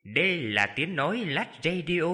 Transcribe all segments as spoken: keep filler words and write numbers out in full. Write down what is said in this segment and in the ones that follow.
Đây là tiếng nói Lát Radio.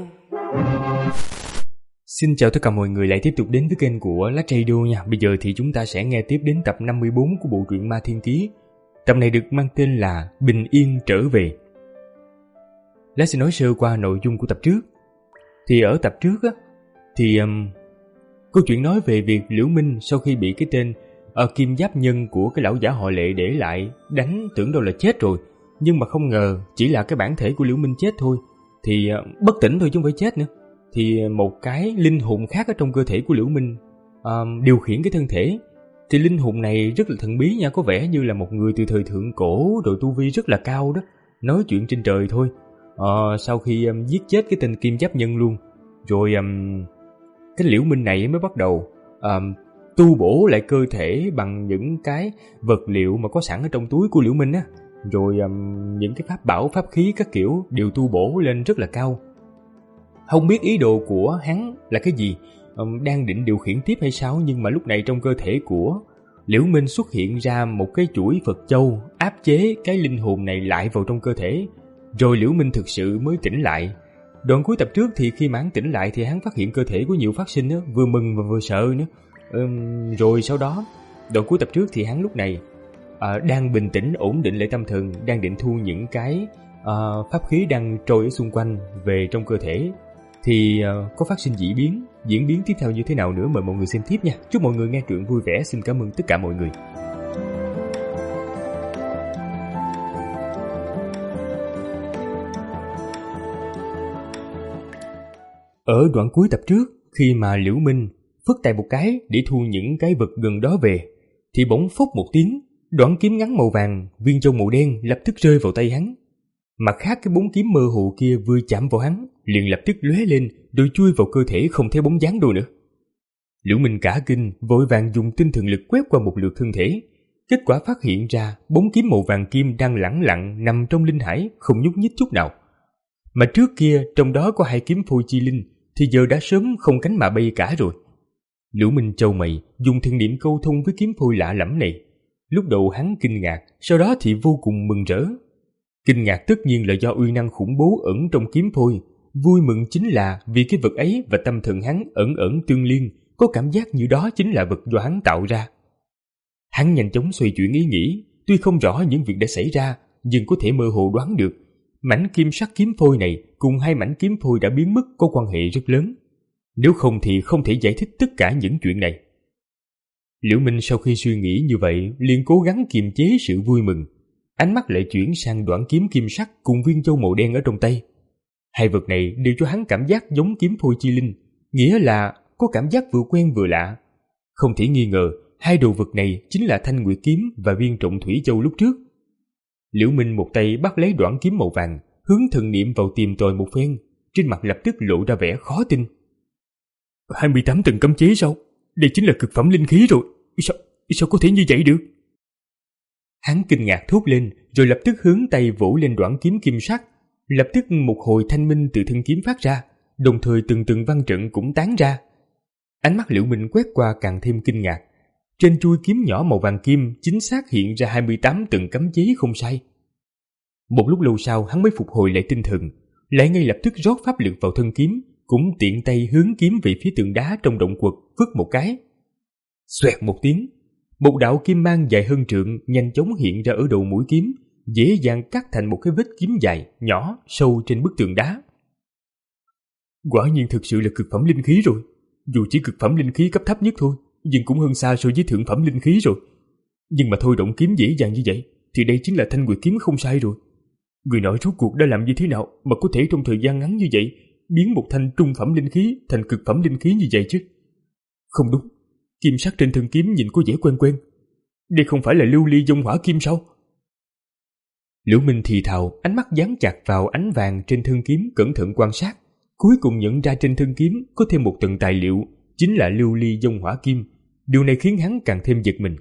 Xin chào tất cả mọi người lại tiếp tục đến với kênh của Lát Radio nha. Bây giờ thì chúng ta sẽ nghe tiếp đến tập năm mươi bốn của bộ truyện Ma Thiên Ký. Tập này được mang tên là Bình Yên Trở Về. Lát sẽ nói sơ qua nội dung của tập trước. Thì ở tập trước á, thì um, câu chuyện nói về việc Liễu Minh sau khi bị cái tên uh, kim giáp nhân của cái lão giả họ Lệ để lại đánh, tưởng đâu là chết rồi. Nhưng mà không ngờ chỉ là cái bản thể của Liễu Minh chết thôi. Thì uh, bất tỉnh thôi chứ không phải chết nữa. Thì một cái linh hồn khác ở trong cơ thể của Liễu Minh uh, điều khiển cái thân thể. Thì linh hồn này rất là thần bí nha, có vẻ như là một người từ thời thượng cổ, rồi tu vi rất là cao đó, nói chuyện trên trời thôi. uh, Sau khi um, giết chết cái tên kim giáp nhân luôn, rồi um, cái Liễu Minh này mới bắt đầu um, tu bổ lại cơ thể bằng những cái vật liệu mà có sẵn ở trong túi của Liễu Minh á. Rồi um, những cái pháp bảo, pháp khí các kiểu đều tu bổ lên rất là cao. Không biết ý đồ của hắn là cái gì, um, đang định điều khiển tiếp hay sao, nhưng mà lúc này trong cơ thể của Liễu Minh xuất hiện ra một cái chuỗi Phật châu áp chế cái linh hồn này lại vào trong cơ thể. Rồi Liễu Minh thực sự mới tỉnh lại. Đoạn cuối tập trước thì khi mà hắn tỉnh lại thì hắn phát hiện cơ thể có nhiều phát sinh đó, vừa mừng và vừa sợ nữa. um, Rồi sau đó đoạn cuối tập trước thì hắn lúc này uh, đang bình tĩnh ổn định lại tâm thần, đang định thu những cái uh, pháp khí đang trôi ở xung quanh về trong cơ thể. Thì uh, có phát sinh dị biến. Diễn biến tiếp theo như thế nào nữa mời mọi người xem tiếp nha. Chúc mọi người nghe truyện vui vẻ. Xin cảm ơn tất cả mọi người. Ở đoạn cuối tập trước, khi mà Liễu Minh phất tay một cái để thu những cái vật gần đó về, thì bỗng phốc một tiếng, đoạn kiếm ngắn màu vàng, viên châu màu đen lập tức rơi vào tay hắn. Mặt khác cái bóng kiếm mơ hồ kia vừa chạm vào hắn, liền lập tức lóe lên, rồi chui vào cơ thể không thấy bóng dáng đâu nữa. Liễu Minh cả kinh, vội vàng dùng tinh thần lực quét qua một lượt thân thể. Kết quả phát hiện ra bóng kiếm màu vàng kim đang lẳng lặng nằm trong linh hải, không nhúc nhích chút nào. Mà trước kia trong đó có hai kiếm phôi chi linh, thì giờ đã sớm không cánh mà bay cả rồi. Liễu Minh chau mày, dùng thần niệm câu thông với kiếm phôi lạ lẫm này. Lúc đầu hắn kinh ngạc, sau đó thì vô cùng mừng rỡ. Kinh ngạc tất nhiên là do uy năng khủng bố ẩn trong kiếm phôi. Vui mừng chính là vì cái vật ấy và tâm thần hắn ẩn ẩn tương liên, có cảm giác như đó chính là vật do hắn tạo ra. Hắn nhanh chóng xoay chuyển ý nghĩ, tuy không rõ những việc đã xảy ra, nhưng có thể mơ hồ đoán được mảnh kim sắc kiếm phôi này cùng hai mảnh kiếm phôi đã biến mất có quan hệ rất lớn. Nếu không thì không thể giải thích tất cả những chuyện này. Liễu Minh sau khi suy nghĩ như vậy liền cố gắng kiềm chế sự vui mừng. Ánh mắt lại chuyển sang đoạn kiếm kim sắc cùng viên châu màu đen ở trong tay. Hai vật này đều cho hắn cảm giác giống kiếm phôi chi linh, nghĩa là có cảm giác vừa quen vừa lạ. Không thể nghi ngờ hai đồ vật này chính là thanh nguyệt kiếm và viên trọng thủy châu lúc trước. Liễu Minh một tay bắt lấy đoạn kiếm màu vàng, hướng thần niệm vào tìm tòi một phen, trên mặt lập tức lộ ra vẻ khó tin. hai mươi tám tầng cấm chế sao? Đây chính là cực phẩm linh khí rồi. Sao, sao có thể như vậy được? Hắn kinh ngạc thốt lên, rồi lập tức hướng tay vỗ lên đoạn kiếm kim sắc. Lập tức một hồi thanh minh từ thân kiếm phát ra, đồng thời từng từng văn trận cũng tán ra. Ánh mắt Liễu Minh quét qua càng thêm kinh ngạc. Trên chuôi kiếm nhỏ màu vàng kim chính xác hiện ra hai mươi tám tầng cấm chế không sai. Một lúc lâu sau hắn mới phục hồi lại tinh thần, lại ngay lập tức rót pháp lực vào thân kiếm, cũng tiện tay hướng kiếm về phía tượng đá trong động quật, vứt một cái. Xoẹt một tiếng, một đạo kim mang dài hơn trượng nhanh chóng hiện ra ở đầu mũi kiếm, dễ dàng cắt thành một cái vết kiếm dài, nhỏ, sâu trên bức tường đá. Quả nhiên thực sự là cực phẩm linh khí rồi. Dù chỉ cực phẩm linh khí cấp thấp nhất thôi, nhưng cũng hơn xa so với thượng phẩm linh khí rồi. Nhưng mà thôi động kiếm dễ dàng như vậy, thì đây chính là thanh nguyệt kiếm không sai rồi. Người nói rốt cuộc đã làm như thế nào mà có thể trong thời gian ngắn như vậy biến một thanh trung phẩm linh khí thành cực phẩm linh khí như vậy chứ? Không đúng, kim sắc trên thân kiếm nhìn có vẻ quen quen. Đây không phải là lưu ly dông hỏa kim sao? Liễu Minh thì thào, ánh mắt dán chặt vào ánh vàng trên thân kiếm, cẩn thận quan sát, cuối cùng nhận ra trên thân kiếm có thêm một tầng tài liệu, chính là lưu ly dông hỏa kim. Điều này khiến hắn càng thêm giật mình.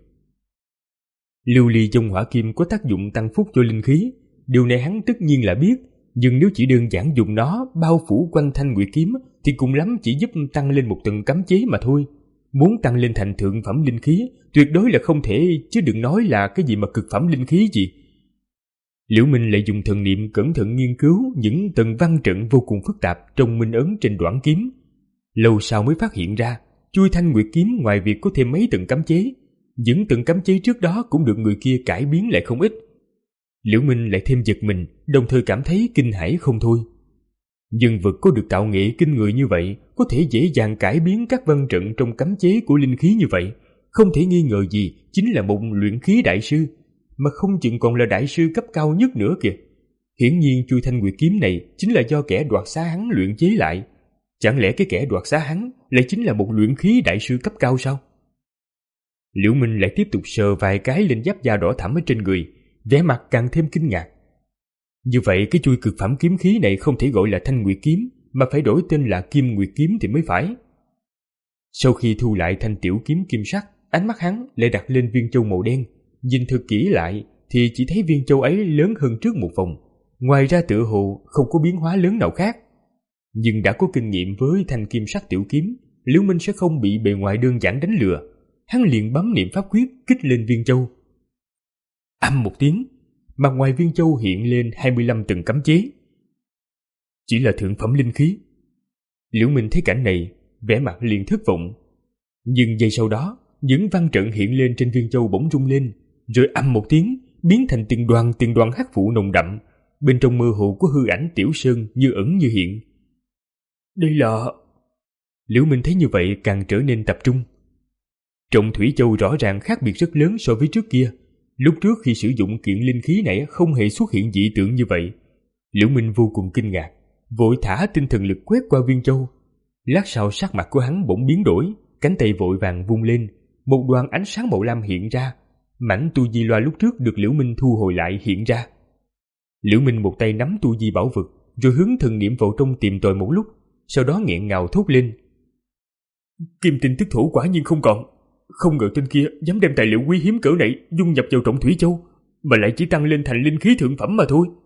Lưu ly dông hỏa kim có tác dụng tăng phúc cho linh khí, điều này hắn tất nhiên là biết, nhưng nếu chỉ đơn giản dùng nó bao phủ quanh thanh nguyệt kiếm thì cùng lắm chỉ giúp tăng lên một tầng cấm chế mà thôi. Muốn tăng lên thành thượng phẩm linh khí tuyệt đối là không thể, chứ đừng nói là cái gì mà cực phẩm linh khí gì. Liễu Minh lại dùng thần niệm cẩn thận nghiên cứu những tầng văn trận vô cùng phức tạp trong minh ấn trên đoạn kiếm. Lâu sau mới phát hiện ra, chuôi Thanh Nguyệt kiếm ngoài việc có thêm mấy tầng cấm chế, những tầng cấm chế trước đó cũng được người kia cải biến lại không ít. Liễu Minh lại thêm giật mình, đồng thời cảm thấy kinh hãi không thôi. Nhân vật có được tạo nghệ kinh người như vậy, có thể dễ dàng cải biến các văn trận trong cấm chế của linh khí như vậy, không thể nghi ngờ gì chính là một luyện khí đại sư, mà không chừng còn là đại sư cấp cao nhất nữa kìa. Hiển nhiên chuôi Thanh Nguyệt kiếm này chính là do kẻ đoạt xá hắn luyện chế lại. Chẳng lẽ cái kẻ đoạt xá hắn lại chính là một luyện khí đại sư cấp cao sao? Liễu Minh lại tiếp tục sờ vài cái lên giáp da đỏ thẫm ở trên người, vẻ mặt càng thêm kinh ngạc. Như vậy cái chuôi cực phẩm kiếm khí này không thể gọi là Thanh Nguyệt kiếm, mà phải đổi tên là Kim Nguyệt kiếm thì mới phải. Sau khi thu lại thanh tiểu kiếm kim sắc, ánh mắt hắn lại đặt lên viên châu màu đen. Nhìn thật kỹ lại thì chỉ thấy viên châu ấy lớn hơn trước một vòng, ngoài ra tựa hồ không có biến hóa lớn nào khác. Nhưng đã có kinh nghiệm với thanh kim sắc tiểu kiếm, Liễu Minh sẽ không bị bề ngoài đơn giản đánh lừa. Hắn liền bấm niệm pháp quyết kích lên viên châu. Âm một tiếng, mặt ngoài viên châu hiện lên hai mươi lăm tầng cấm chế. Chỉ là thượng phẩm linh khí. Liễu Minh thấy cảnh này, vẻ mặt liền thất vọng. Nhưng giây sau đó, những văn trận hiện lên trên viên châu bỗng rung lên, rồi âm một tiếng, biến thành từng đoàn từng đoàn hắc vụ nồng đậm. Bên trong mơ hồ có hư ảnh Tiểu Sơn như ẩn như hiện. Đây là... Liễu Minh thấy như vậy càng trở nên tập trung. Trọng thủy châu rõ ràng khác biệt rất lớn so với trước kia. Lúc trước khi sử dụng kiện linh khí này không hề xuất hiện dị tượng như vậy. Liễu Minh vô cùng kinh ngạc, vội thả tinh thần lực quét qua viên châu. Lát sau sắc mặt của hắn bỗng biến đổi, cánh tay vội vàng vung lên, một đoàn ánh sáng màu lam hiện ra. Mảnh tu di loa lúc trước được Liễu Minh thu hồi lại hiện ra. Liễu Minh một tay nắm tu di bảo vật, rồi hướng thần niệm vào trong tìm tòi một lúc, sau đó nghẹn ngào thốt lên: Kim tinh tức thủ quả nhiên không còn. Không ngờ tên kia dám đem tài liệu quý hiếm cỡ này dung nhập vào trọng thủy châu, mà lại chỉ tăng lên thành linh khí thượng phẩm mà thôi.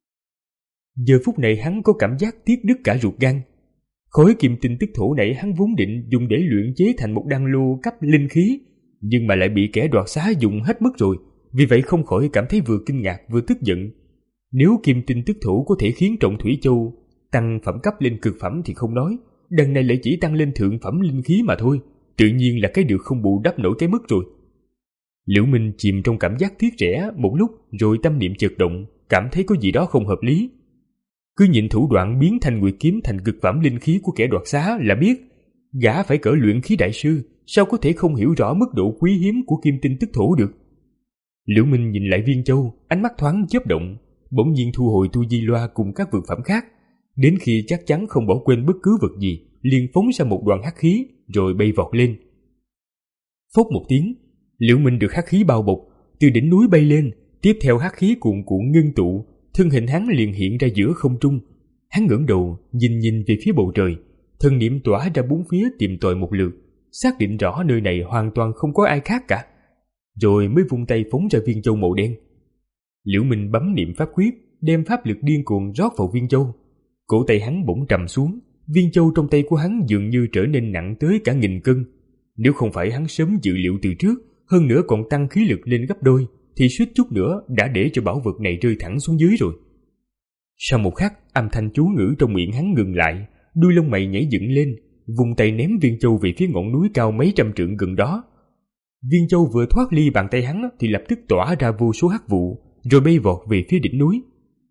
Giờ phút này hắn có cảm giác tiếc đứt cả ruột gan. Khối kim tinh tức thổ này hắn vốn định dùng để luyện chế thành một đan lô cấp linh khí, nhưng mà lại bị kẻ đoạt xá dùng hết mất rồi, vì vậy không khỏi cảm thấy vừa kinh ngạc vừa tức giận. Nếu kim tinh tức thổ có thể khiến trọng thủy châu tăng phẩm cấp lên cực phẩm thì không nói, đằng này lại chỉ tăng lên thượng phẩm linh khí mà thôi, tự nhiên là cái được không bù đắp nổi cái mất rồi. Liễu Minh chìm trong cảm giác tiếc rẻ một lúc, rồi tâm niệm chợt động, cảm thấy có gì đó không hợp lý. Cứ nhìn thủ đoạn biến Thanh Nguyệt kiếm thành cực phẩm linh khí của kẻ đoạt xá là biết, gã phải cỡ luyện khí đại sư, sao có thể không hiểu rõ mức độ quý hiếm của kim tinh tức thổ được. Liễu Minh nhìn lại viên châu, ánh mắt thoáng chớp động, bỗng nhiên thu hồi tu di loa cùng các vật phẩm khác, đến khi chắc chắn không bỏ quên bất cứ vật gì, liền phóng ra một đoàn hắc khí, rồi bay vọt lên. Phốc một tiếng, Liễu Minh được hắc khí bao bọc, từ đỉnh núi bay lên, tiếp theo hắc khí cuồn cuộn ngưng tụ, thân hình hắn liền hiện ra giữa không trung. Hắn ngẩng đầu, nhìn nhìn về phía bầu trời, thần niệm tỏa ra bốn phía tìm tòi một lượt, xác định rõ nơi này hoàn toàn không có ai khác cả, rồi mới vung tay phóng ra viên châu màu đen. Liễu Minh bấm niệm pháp quyết, đem pháp lực điên cuồng rót vào viên châu. Cổ tay hắn bỗng trầm xuống, viên châu trong tay của hắn dường như trở nên nặng tới cả nghìn cân. Nếu không phải hắn sớm dự liệu từ trước, hơn nữa còn tăng khí lực lên gấp đôi, thì suýt chút nữa đã để cho bảo vật này rơi thẳng xuống dưới rồi. Sau một khắc, âm thanh chú ngữ trong miệng hắn ngừng lại, đuôi lông mày nhảy dựng lên, vùng tay ném viên châu về phía ngọn núi cao mấy trăm trượng gần đó. Viên châu vừa thoát ly bàn tay hắn thì lập tức tỏa ra vô số hắc vụ, rồi bay vọt về phía đỉnh núi.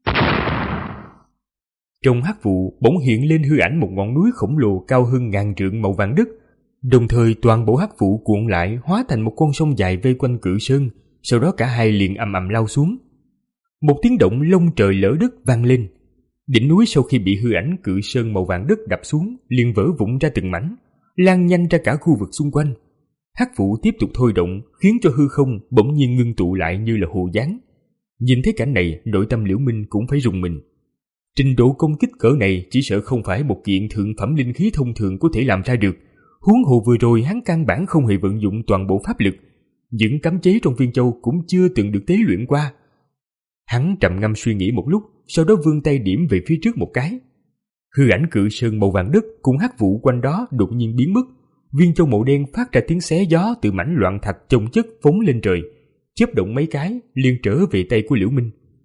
Trong hắc vụ bỗng hiện lên hư ảnh một ngọn núi khổng lồ cao hơn ngàn trượng màu vàng đất, đồng thời toàn bộ hắc vụ cuộn lại hóa thành một con sông dài vây quanh cự sơn, sau đó cả hai liền ầm ầm lao xuống. Một tiếng động lông trời lở đất vang lên. Đỉnh núi sau khi bị hư ảnh cự sơn màu vàng đất đập xuống liền vỡ vụn ra từng mảnh, lan nhanh ra cả khu vực xung quanh. Hắc vụ tiếp tục thôi động, khiến cho hư không bỗng nhiên ngưng tụ lại như là hồ dáng. Nhìn thấy cảnh này, nội tâm Liễu Minh cũng phải rùng mình. Trình độ công kích cỡ này chỉ sợ không phải một kiện thượng phẩm linh khí thông thường có thể làm ra được. Huống hồ vừa rồi hắn căn bản không hề vận dụng toàn bộ pháp lực, những cấm chế trong viên châu cũng chưa từng được tế luyện qua. Hắn trầm ngâm suy nghĩ một lúc, sau đó vươn tay điểm về phía trước một cái. Hư ảnh cự sơn màu vàng đất cùng hắc vụ quanh đó đột nhiên biến mất. Viên châu màu đen phát ra tiếng xé gió từ mảnh loạn thạch chồng chất phóng lên trời, chớp động mấy cái liền trở về tay của Liễu Minh.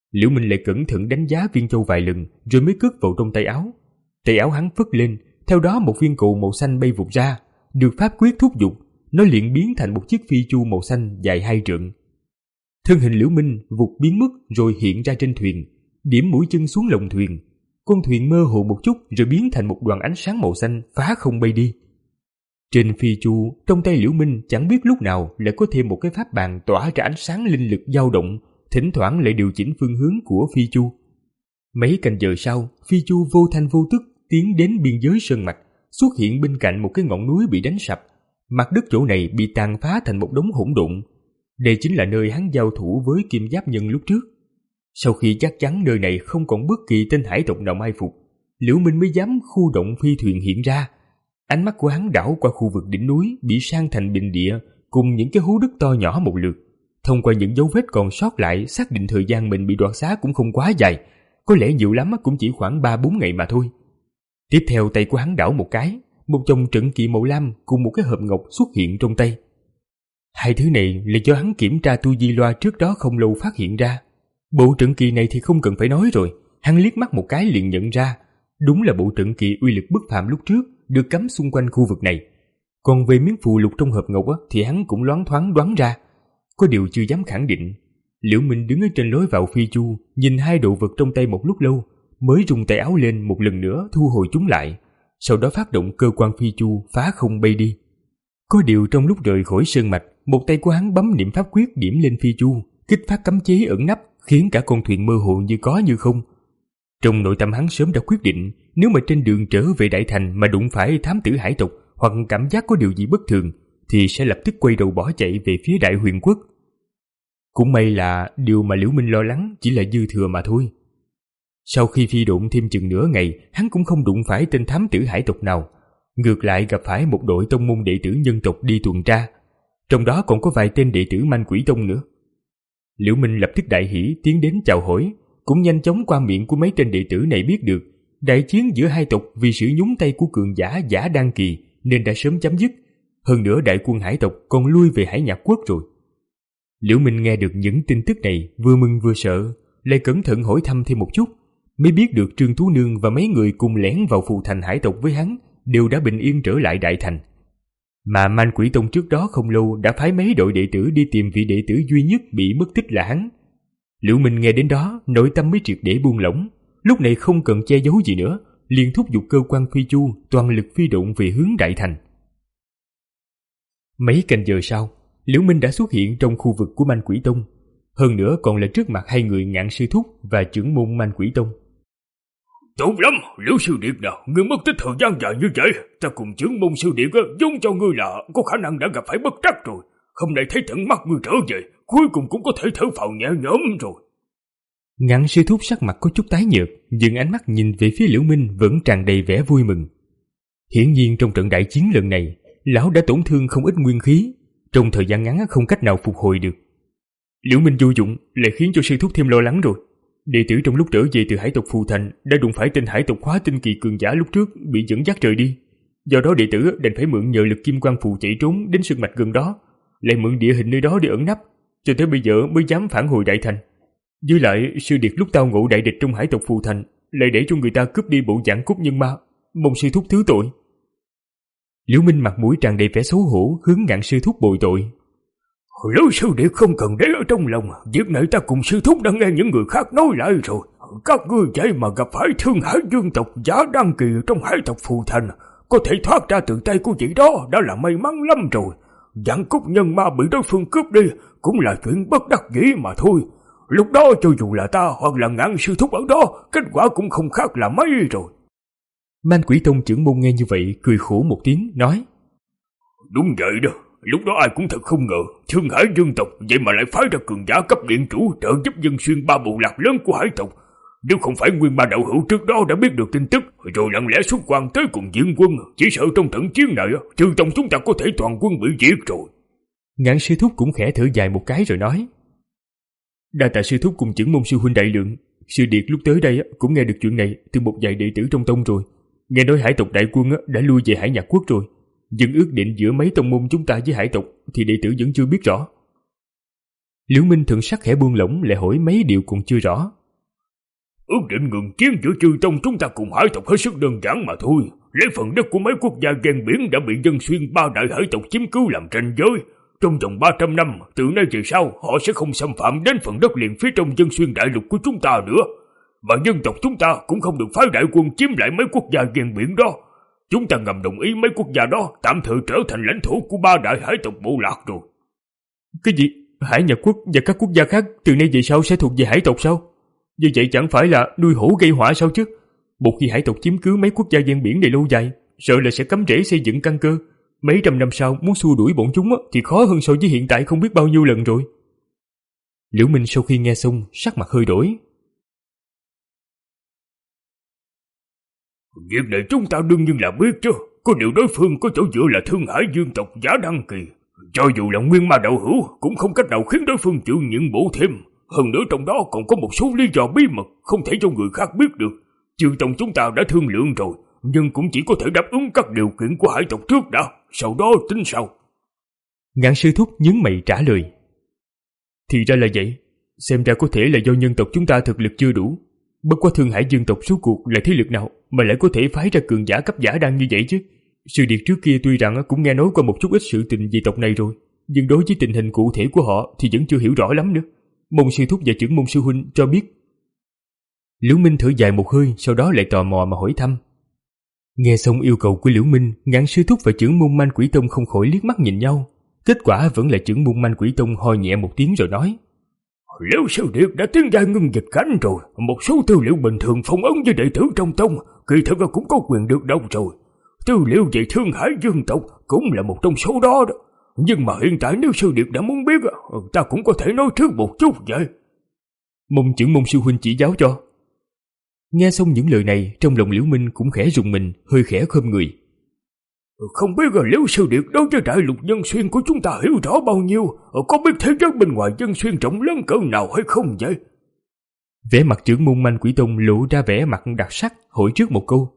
Liễu Minh lại cẩn thận đánh giá viên châu vài lần rồi mới cất vào trong tay áo. Tay áo hắn phất lên, theo đó một viên cầu màu xanh bay vụt ra, được pháp quyết thúc giục, nó liền biến thành một chiếc phi chu màu xanh dài hai trượng. Thân hình Liễu Minh vụt biến mất rồi hiện ra trên thuyền, điểm mũi chân xuống lồng thuyền. Con thuyền mơ hồ một chút rồi biến thành một đoàn ánh sáng màu xanh phá không bay đi. Trên phi chu, trong tay Liễu Minh chẳng biết lúc nào lại có thêm một cái pháp bàn tỏa ra ánh sáng linh lực dao động, thỉnh thoảng lại điều chỉnh phương hướng của phi chu. Mấy canh giờ sau, phi chu vô thanh vô tức tiến đến biên giới sơn mạch, xuất hiện bên cạnh một cái ngọn núi bị đánh sập. Mặt đất chỗ này bị tàn phá thành một đống hỗn độn. Đây chính là nơi hắn giao thủ với Kim Giáp Nhân lúc trước. Sau khi chắc chắn nơi này không còn bất kỳ tên hải tộc nào mai phục, Liễu Minh mới dám khu động phi thuyền hiện ra. Ánh mắt của hắn đảo qua khu vực đỉnh núi bị san thành bình địa cùng những cái hố đất to nhỏ một lượt. Thông qua những dấu vết còn sót lại, xác định thời gian mình bị đoạt xá cũng không quá dài, có lẽ nhiều lắm cũng chỉ khoảng ba bốn ngày mà thôi. Tiếp theo tay của hắn đảo một cái, một chồng trận kỳ màu lam cùng một cái hộp ngọc xuất hiện trong tay. Hai thứ này là do hắn kiểm tra tu di loa trước đó không lâu phát hiện ra. Bộ trận kỳ này thì không cần phải nói rồi, hắn liếc mắt một cái liền nhận ra, đúng là bộ trận kỳ uy lực bất phàm lúc trước được cắm xung quanh khu vực này. Còn về miếng phù lục trong hộp ngọc á, thì hắn cũng loáng thoáng đoán ra, có điều chưa dám khẳng định. Liễu Minh đứng ở trên lối vào phi chu, nhìn hai đồ vật trong tay một lúc lâu, mới rung tay áo lên một lần nữa thu hồi chúng lại, sau đó phát động cơ quan phi chu phá không bay đi. Có điều trong lúc rời khỏi sơn mạch, một tay của hắn bấm niệm pháp quyết điểm lên phi chu, kích phát cấm chế ẩn nấp, khiến cả con thuyền mơ hồ như có như không. Trong nội tâm hắn sớm đã quyết định, nếu mà trên đường trở về Đại Thành mà đụng phải thám tử hải tộc hoặc cảm giác có điều gì bất thường, thì sẽ lập tức quay đầu bỏ chạy về phía Đại Huyền Quốc. Cũng may là điều mà Liễu Minh lo lắng chỉ là dư thừa mà thôi. Sau khi phi độn thêm chừng nửa ngày, hắn cũng không đụng phải tên thám tử hải tộc nào, ngược lại gặp phải một đội tông môn đệ tử nhân tộc đi tuần tra, trong đó còn có vài tên đệ tử Manh Quỷ Tông nữa. Liễu Minh lập tức đại hỉ tiến đến chào hỏi, cũng nhanh chóng qua miệng của mấy tên đệ tử này biết được đại chiến giữa hai tộc vì sự nhúng tay của cường giả Giả Đan Kỳ nên đã sớm chấm dứt. Hơn nữa đại quân hải tộc còn lui về Hải Nhạc Quốc rồi. Liễu Minh nghe được những tin tức này vừa mừng vừa sợ, lại cẩn thận hỏi thăm thêm một chút, mới biết được Trương Tú Nương và mấy người cùng lẻn vào phù thành hải tộc với hắn đều đã bình yên trở lại Đại Thành. Mà Man Quỷ Tông trước đó không lâu đã phái mấy đội đệ tử đi tìm vị đệ tử duy nhất bị mất tích là hắn. Liễu Minh nghe đến đó, nội tâm mới triệt để buông lỏng, lúc này không cần che giấu gì nữa, liền thúc giục cơ quan phi chu toàn lực phi độn về hướng Đại Thành. Mấy canh giờ sau, Liễu Minh đã xuất hiện trong khu vực của Man Quỷ Tông, hơn nữa còn là trước mặt hai người Ngạn Sư Thúc và trưởng môn Man Quỷ Tông. Tốt lắm, Liễu sư điệt nào, ngươi mất tích thời gian dài như vậy, ta cùng trưởng môn sư điệt giống cho ngươi là có khả năng đã gặp phải bất trắc rồi. Hôm nay thấy tận mắt ngươi trở về, cuối cùng cũng có thể thở phào nhẹ nhõm rồi. Ngạn Sư Thúc sắc mặt có chút tái nhợt, nhưng ánh mắt nhìn về phía Liễu Minh vẫn tràn đầy vẻ vui mừng. Hiển nhiên trong trận đại chiến lần này, lão đã tổn thương không ít nguyên khí, trong thời gian ngắn không cách nào phục hồi được. Liễu Minh vô dụng lại khiến cho sư thúc thêm lo lắng rồi. Đệ tử trong lúc trở về từ hải tộc Phù Thành đã đụng phải tên hải tộc Hóa Tinh Kỳ cường giả lúc trước bị dẫn dắt rời đi. Do đó đệ tử đành phải mượn nhờ lực kim quang phù chạy trốn đến sơn mạch gần đó, lại mượn địa hình nơi đó để ẩn nấp, cho tới bây giờ mới dám phản hồi Đại Thành. Với lại sư điệt lúc tao ngộ đại địch trong hải tộc Phù Thành lại để cho người ta cướp đi bộ dạng cốt nhân ma, mong sư thúc thứ tội. Liễu Minh mặt mũi tràn đầy vẻ xấu hổ hướng Ngạn Sư Thúc bồi tội. Liễu sư điệt không cần để ở trong lòng, việc này ta cùng sư thúc đã nghe những người khác nói lại rồi. Các ngươi vậy mà gặp phải Thương Hải Dương tộc Giả Đăng Kỳ trong hải tộc Phù Thành, có thể thoát ra từ tay của vị đó đã là may mắn lắm rồi. Dạng cốt nhân ma bị đối phương cướp đi cũng là chuyện bất đắc dĩ mà thôi. Lúc đó cho dù là ta hoặc là Ngạn sư thúc ở đó, kết quả cũng không khác là mấy rồi. Man Quỷ Tông trưởng môn nghe như vậy cười khổ một tiếng nói: Đúng vậy đó, lúc đó ai cũng thật không ngờ Thương Hải Dương tộc vậy mà lại phái ra cường giả cấp điện chủ trợ giúp dân xuyên ba bộ lạc lớn của hải tộc. Nếu không phải Nguyên Ma đạo hữu trước đó đã biết được tin tức rồi lặng lẽ xuất quan tới cùng diện quân, chỉ sợ trong trận chiến này trừ tông chúng ta có thể toàn quân bị diệt rồi. Ngạn sư thúc cũng khẽ thở dài một cái rồi nói: Đa tạ sư thúc cùng trưởng môn sư huynh đại lượng. Sư điệt lúc tới đây cũng nghe được chuyện này từ một vài đệ tử trong tông rồi. Nghe nói hải tộc đại quân đã lui về Hải Nhạc Quốc rồi, nhưng ước định giữa mấy tông môn chúng ta với hải tộc thì đệ tử vẫn chưa biết rõ. Liễu Minh thần sắc khẽ buông lỏng lại hỏi mấy điều còn chưa rõ, Ước định ngừng chiến giữa chư tông chúng ta cùng hải tộc hết sức đơn giản mà thôi. Lấy phần đất của mấy quốc gia ven biển đã bị Dân Xuyên ba đại hải tộc chiếm cứ làm ranh giới. Trong vòng ba trăm năm, từ nay về sau, họ sẽ không xâm phạm đến phần đất liền phía trong Dân Xuyên đại lục của chúng ta nữa. Và dân tộc chúng ta cũng không được phái đại quân chiếm lại mấy quốc gia ven biển đó. Chúng ta ngầm đồng ý mấy quốc gia đó tạm thời trở thành lãnh thổ của ba đại hải tộc bộ lạc rồi. Cái gì? Hải Nhật Quốc và các quốc gia khác từ nay về sau sẽ thuộc về hải tộc sao? Như vậy chẳng phải là nuôi hổ gây họa sao chứ? Một khi hải tộc chiếm cứ mấy quốc gia ven biển này lâu dài, sợ là sẽ cấm rễ xây dựng căn cơ. Mấy trăm năm sau muốn xua đuổi bọn chúng thì khó hơn so với hiện tại không biết bao nhiêu lần rồi. Liễu Minh sau khi nghe xong sắc mặt hơi đổi. Việc này chúng ta đương nhiên là biết chứ. Có điều đối phương có chỗ dựa là Thương Hải Dương tộc Giả Đăng Kỳ. Cho dù là nguyên ma đạo hữu cũng không cách nào khiến đối phương chịu nhượng bộ thêm. Hơn nữa trong đó còn có một số lý do bí mật không thể cho người khác biết được. Chư tông chúng ta đã thương lượng rồi, nhưng cũng chỉ có thể đáp ứng các điều kiện của hải tộc trước đã, sau đó tính sau. Ngạn sư thúc nhướng mày trả lời. Thì ra là vậy, xem ra có thể là do nhân tộc chúng ta thực lực chưa đủ. Bất quá Thương Hải Dương tộc số cuộc là thế lực nào mà lại có thể phái ra cường giả cấp giả đan như vậy chứ? Sư điệt trước kia tuy rằng cũng nghe nói qua một chút ít sự tình về tộc này rồi, nhưng đối với tình hình cụ thể của họ thì vẫn chưa hiểu rõ lắm nữa. Môn sư thúc và trưởng môn sư huynh cho biết. Liễu Minh thở dài một hơi, sau đó lại tò mò mà hỏi thăm. Nghe xong yêu cầu của Liễu Minh, Ngạn sư thúc và trưởng môn Man Quỷ Tông không khỏi liếc mắt nhìn nhau. Kết quả vẫn là trưởng môn Man Quỷ Tông ho nhẹ một tiếng rồi nói. Liễu sư điệt đã tiến giai ngưng dịch cảnh rồi, một số tư liệu bình thường phong ấn với đệ tử trong tông, kỳ thực cũng có quyền được đọc rồi. Tư liệu về Thương Hải Dương tộc cũng là một trong số đó đó. Nhưng mà hiện tại nếu sư điệt đã muốn biết, ta cũng có thể nói trước một chút vậy. Mong trưởng môn sư huynh chỉ giáo cho. Nghe xong những lời này, trong lòng Liễu Minh cũng khẽ rùng mình, hơi khẽ khom người. Không biết là Liễu sư điệt đối với đại lục Dân Xuyên của chúng ta hiểu rõ bao nhiêu, có biết thế giới bên ngoài Dân Xuyên rộng lớn cỡ nào hay không vậy? Vẻ mặt trưởng môn Man Quỷ Tông lộ ra vẻ mặt đặc sắc, hỏi trước một câu.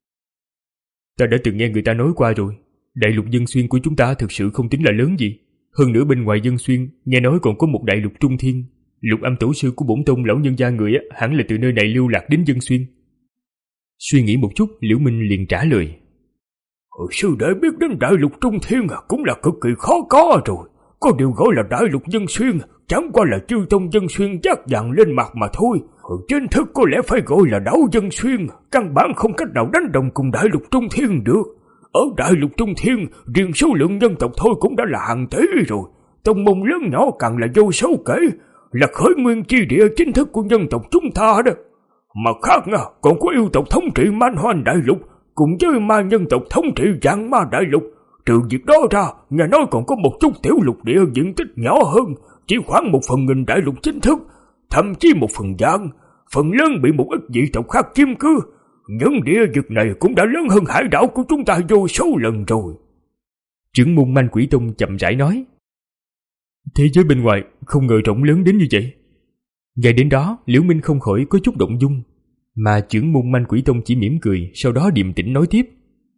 Ta đã từng nghe người ta nói qua rồi, đại lục Dân Xuyên của chúng ta thực sự không tính là lớn gì. Hơn nữa bên ngoài Dân Xuyên, nghe nói còn có một đại lục Trung Thiên. Lục Âm tổ sư của bổn tông lão nhân gia người á, hẳn là từ nơi này lưu lạc đến Dân Xuyên. Suy nghĩ một chút, Liễu Minh liền trả lời. Sư đệ biết đến đại lục Trung Thiên cũng là cực kỳ khó có rồi. Có điều gọi là đại lục Dân Xuyên, chẳng qua là chư tông Dân Xuyên dắt dàng lên mặt mà thôi. Chính thức có lẽ phải gọi là đảo Dân Xuyên, căn bản không cách nào đánh đồng cùng đại lục Trung Thiên được. Ở đại lục Trung Thiên, riêng số lượng dân tộc thôi cũng đã là hàng tỷ rồi. Tông môn lớn nhỏ càng là vô số kể, là khởi nguyên chi địa chính thức của dân tộc chúng ta đó. Mà khác nha, còn có yêu tộc thống trị Man Hoan đại lục, cùng với ma nhân tộc thống trị Vạn Ma đại lục. Trừ việc đó ra, nghe nói còn có một chút tiểu lục địa diện tích nhỏ hơn, chỉ khoảng một phần nghìn đại lục chính thức, thậm chí một phần vạn, phần lớn bị một ít dị tộc khác chiếm cứ. Những địa vực này cũng đã lớn hơn hải đảo của chúng ta vô số lần rồi. Trưởng môn Man Quỷ Tông chậm rãi nói. Thế giới bên ngoài không ngờ rộng lớn đến như vậy. Ngay đến đó, Liễu Minh không khỏi có chút động dung, mà trưởng môn Man Quỷ Tông chỉ mỉm cười, sau đó điềm tĩnh nói tiếp.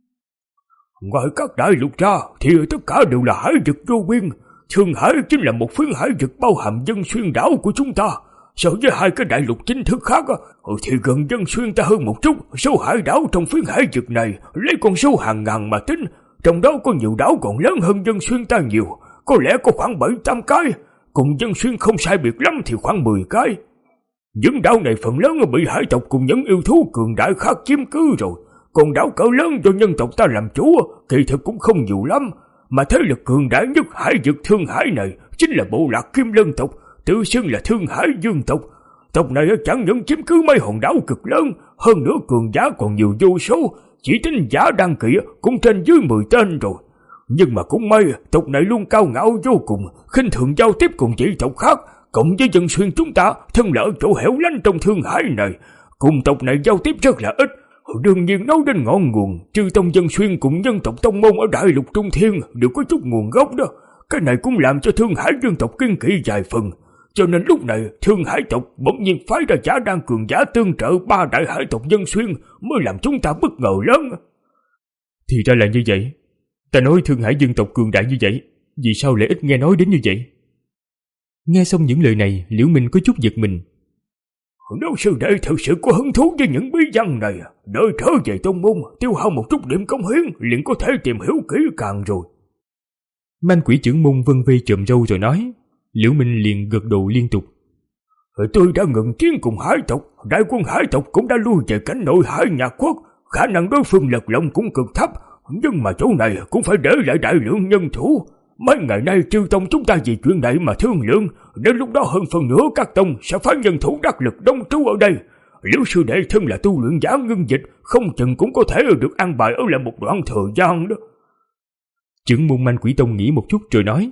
Ngoài các đại lục ra thì tất cả đều là hải vực vô biên. Thương Hải chính là một phiến hải vực bao hàm Dân Xuyên đảo của chúng ta. So với hai cái đại lục chính thức khác thì gần Dân Xuyên ta hơn một chút. Số hải đảo trong phiến hải vực này lấy con số hàng ngàn mà tính, trong đó có nhiều đảo còn lớn hơn Dân Xuyên ta nhiều, có lẽ có khoảng bảy tám cái, cùng Dân Xuyên không sai biệt lắm thì khoảng mười cái. Những đảo này phần lớn bị hải tộc cùng những yêu thú cường đại khác chiếm cứ rồi, còn đảo cỡ lớn do nhân tộc ta làm chủ kỳ thực cũng không nhiều lắm. Mà thế lực cường đại nhất hải vực Thương Hải này chính là bộ lạc Kim Lân tộc, tự xưng là Thương Hải Dương tộc. Tộc này chẳng những chiếm cứ mấy hòn đảo cực lớn, hơn nữa cường giả còn nhiều vô số, chỉ tính giả đăng kỵ cũng trên dưới mười tên rồi. Nhưng mà cũng may, tộc này luôn cao ngạo vô cùng, khinh thường giao tiếp cùng dị tộc khác, cộng với Dân Xuyên chúng ta thân là ở chỗ hẻo lánh trong Thương Hải này, cùng tộc này giao tiếp rất là ít. Đương nhiên nói đến ngọn nguồn, chư tông Dân Xuyên cùng nhân tộc tông môn ở đại lục Trung Thiên đều có chút nguồn gốc đó. Cái này cũng làm cho Thương Hải Dương tộc kiên kỵ vài phần. Cho nên lúc này Thương Hải tộc bỗng nhiên phái ra giả đan cường giả tương trợ ba đại hải tộc Dân Xuyên, mới làm chúng ta bất ngờ lớn. Thì ra là như vậy. Ta nói Thương Hải Dương tộc cường đại như vậy, vì sao lại ít nghe nói đến như vậy? Nghe xong những lời này, Liễu Minh có chút giật mình. Nếu sư đệ thật sự có hứng thú với những bí văn này, đợi trở về tông môn, tiêu hao một chút điểm cống hiến, liền có thể tìm hiểu kỹ càng rồi. Man quỷ trưởng môn vân vê chòm râu rồi nói. Liễu Minh liền gật đầu liên tục. Tôi đã ngừng chiến cùng hải tộc, đại quân hải tộc cũng đã lui về cảnh nội Hải Nhạc Quốc, khả năng đối phương lật lọng cũng cực thấp, nhưng mà chỗ này cũng phải để lại đại lượng nhân thủ. Mấy ngày nay chư tông chúng ta vì chuyện này mà thương lượng, đến lúc đó hơn phần nửa các tông sẽ phái nhân thủ đắc lực đông trú ở đây. Liễu sư đệ thân là tu luyện giả ngưng dịch, không chừng cũng có thể được an bài ở lại một đoạn thời gian đó. Trưởng môn Man Quỷ Tông nghĩ một chút rồi nói.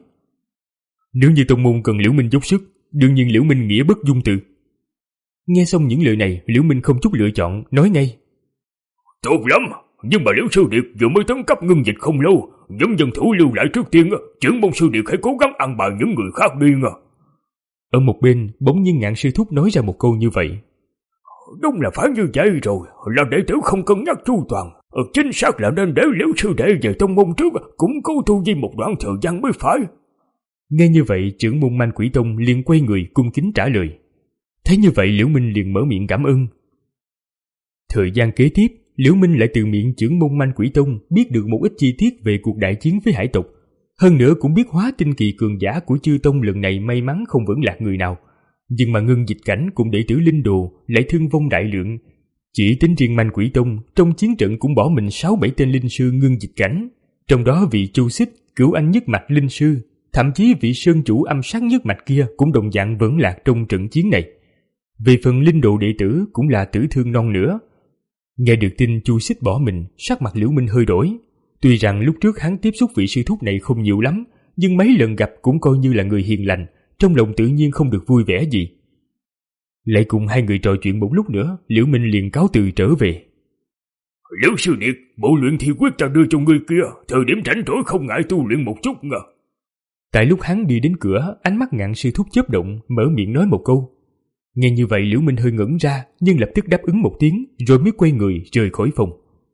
Nếu như tông môn cần Liễu Minh dốc sức, đương nhiên Liễu Minh nghĩa bất dung từ. Nghe xong những lời này, Liễu Minh không chút lựa chọn, nói ngay. Tốt lắm, nhưng mà Liễu sư điệt vừa mới tấn cấp ngưng dịch không lâu, những dân thủ lưu lại trước tiên, trưởng môn sư điệt hãy cố gắng ăn bài những người khác đi nha. Ở một bên, bỗng nhiên Ngạn sư thúc nói ra một câu như vậy. Đúng là phải như vậy rồi, là đệ tử không cân nhắc chu toàn. Chính xác là nên để Liễu sư đệ về tông môn trước, cũng cố tu vi một đoạn thời gian mới phải. Nghe như vậy, trưởng môn Man Quỷ Tông liền quay người cung kính trả lời. Thấy như vậy, Liễu Minh liền mở miệng cảm ơn. Thời gian kế tiếp, Liễu Minh lại từ miệng trưởng môn Man Quỷ Tông biết được một ít chi tiết về cuộc đại chiến với hải tộc. Hơn nữa cũng biết hóa tinh kỳ cường giả của chư tông lần này may mắn không vẫn lạc người nào. Nhưng mà ngưng dịch cảnh cùng đệ tử linh đồ lại thương vong đại lượng. Chỉ tính riêng Man Quỷ Tông, trong chiến trận cũng bỏ mình sáu bảy tên linh sư ngưng dịch cảnh. Trong đó vị Chu Xích, Cửu Anh nhất mạch linh sư, thậm chí vị sơn chủ âm sát nhất mạch kia cũng đồng dạng vẫn lạc trong trận chiến này. Về phần linh đồ đệ tử cũng là tử thương non nữa. Nghe được tin Chu Xích bỏ mình, sắc mặt Liễu Minh hơi đổi. Tuy rằng lúc trước hắn tiếp xúc vị sư thúc này không nhiều lắm, nhưng mấy lần gặp cũng coi như là người hiền lành, trong lòng tự nhiên không được vui vẻ gì. Lại cùng hai người trò chuyện một lúc nữa, Liễu Minh liền cáo từ trở về. Liễu sư điệt, bộ luyện thi quyết ta đưa cho ngươi kia, thời điểm rảnh rỗi không ngại tu luyện một chút ngờ. Tại lúc hắn đi đến cửa, ánh mắt Ngạn sư thúc chớp động, mở miệng nói một câu. Nghe như vậy Liễu Minh hơi ngẩn ra, nhưng lập tức đáp ứng một tiếng, rồi mới quay người rời khỏi phòng.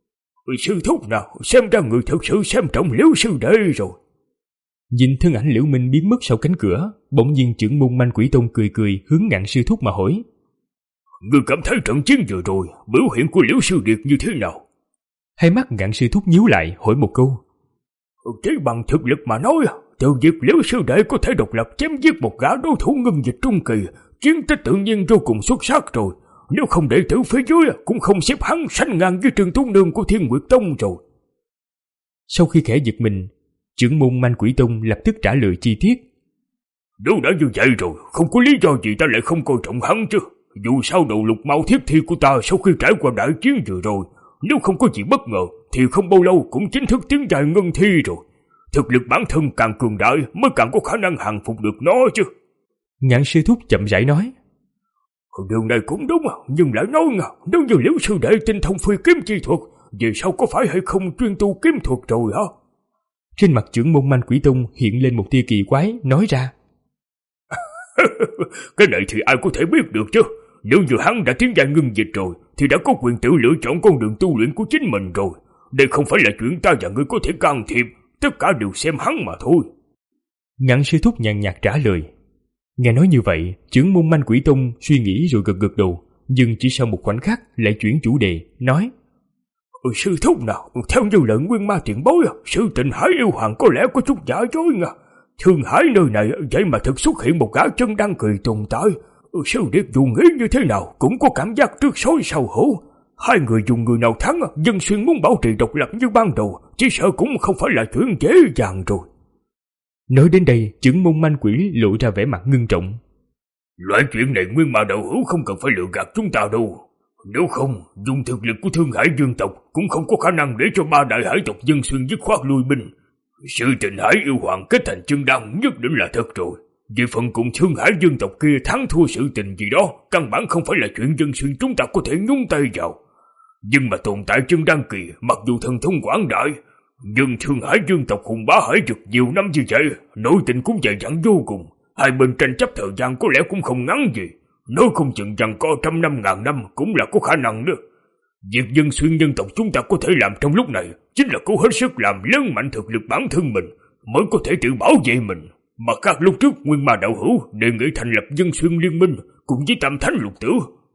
Sư thúc nào, xem ra người thật sự xem trọng Liễu sư đệ rồi. Nhìn thân ảnh Liễu Minh biến mất sau cánh cửa, bỗng nhiên trưởng môn Man Quỷ Tông cười cười hướng Ngạn sư thúc mà hỏi. Ngươi cảm thấy trận chiến vừa rồi, biểu hiện của Liễu sư điệt như thế nào? Hai mắt Ngạn sư thúc nhíu lại hỏi một câu. Chỉ bằng thực lực mà nói, từ việc Liễu sư đệ có thể độc lập chém giết một gã đối thủ ngưng dịch trung kỳ, chiến tích tự nhiên vô cùng xuất sắc rồi. Nếu không đệ tử phía dưới cũng không xếp hắn sánh ngang với Trường Tú Nương của Thiên Nguyệt Tông rồi. Sau khi khẽ giật mình, trưởng môn Man Quỷ Tông lập tức trả lời chi tiết. Nếu đã như vậy rồi, không có lý do gì ta lại không coi trọng hắn chứ. Dù sao đầu lục mao thiết thi của ta sau khi trải qua đại chiến vừa rồi, nếu không có gì bất ngờ thì không bao lâu cũng chính thức tiến dài ngân thi rồi. Thực lực bản thân càng cường đại mới càng có khả năng hàng phục được nó chứ. Ngạn sư thúc chậm rãi nói. Điều này cũng đúng, nhưng lại nói ngờ, nếu như Liễu sư đệ tinh thông phi kiếm chi thuật, về sau có phải hay không chuyên tu kiếm thuật rồi hả? Trên mặt trưởng môn Man Quỷ Tông hiện lên một tia kỳ quái, nói ra. Cái này thì ai có thể biết được chứ. Nếu như hắn đã tiến giai ngưng dịch rồi, thì đã có quyền tự lựa chọn con đường tu luyện của chính mình rồi. Đây không phải là chuyện ta và ngươi có thể can thiệp, tất cả đều xem hắn mà thôi. Ngạn sư thúc nhàn nhạt trả lời. Nghe nói như vậy, trưởng môn Man Quỷ Tông suy nghĩ rồi gật gật đầu, nhưng chỉ sau một khoảnh khắc lại chuyển chủ đề, nói. Ừ, sư thúc nào, theo như lời Nguyên Ma tiền bối, sự tình Hải Yêu Hoàng có lẽ có chút giả dối nha. Thương Hải nơi này vậy mà thực xuất hiện một gã chân đang cười tồn tại. Ừ, sư điệt dù nghĩ như thế nào cũng có cảm giác trước sói sau hổ. Hai người dùng người nào thắng, Dân Xuyên muốn bảo trì độc lập như ban đầu, chỉ sợ cũng không phải là chuyện dễ dàng rồi. Nói đến đây, trưởng môn Man Quỷ lộ ra vẻ mặt ngưng trọng. Loại chuyện này Nguyên Ma đạo hữu không cần phải lừa gạt chúng ta đâu. Nếu không, dùng thực lực của Thương Hải Dương tộc cũng không có khả năng để cho ba đại hải tộc Dân Xuyên dứt khoát lui binh. Sự tình Hải Yêu Hoàng kết thành chân đăng nhất định là thật rồi. Về phần cùng Thương Hải Dương tộc kia thắng thua sự tình gì đó, căn bản không phải là chuyện Dân Xuyên chúng ta có thể nhúng tay vào. Nhưng mà tồn tại chân đăng kỳ, mặc dù thần thông quảng đại, nhưng Thương Hải Dương tộc hùng bá hải vực nhiều năm như vậy, nội tình cũng dày dặn vô cùng. Hai bên tranh chấp thời gian có lẽ cũng không ngắn gì. Nói không chừng rằng có trăm năm ngàn năm cũng là có khả năng nữa. Việc Dân Xuyên nhân tộc chúng ta có thể làm trong lúc này chính là cố hết sức làm lớn mạnh thực lực bản thân mình, mới có thể tự bảo vệ mình. Mà khác lúc trước Nguyên Ma đạo hữu đề nghị thành lập Dân Xuyên liên minh cùng với Tam Thánh lục tử,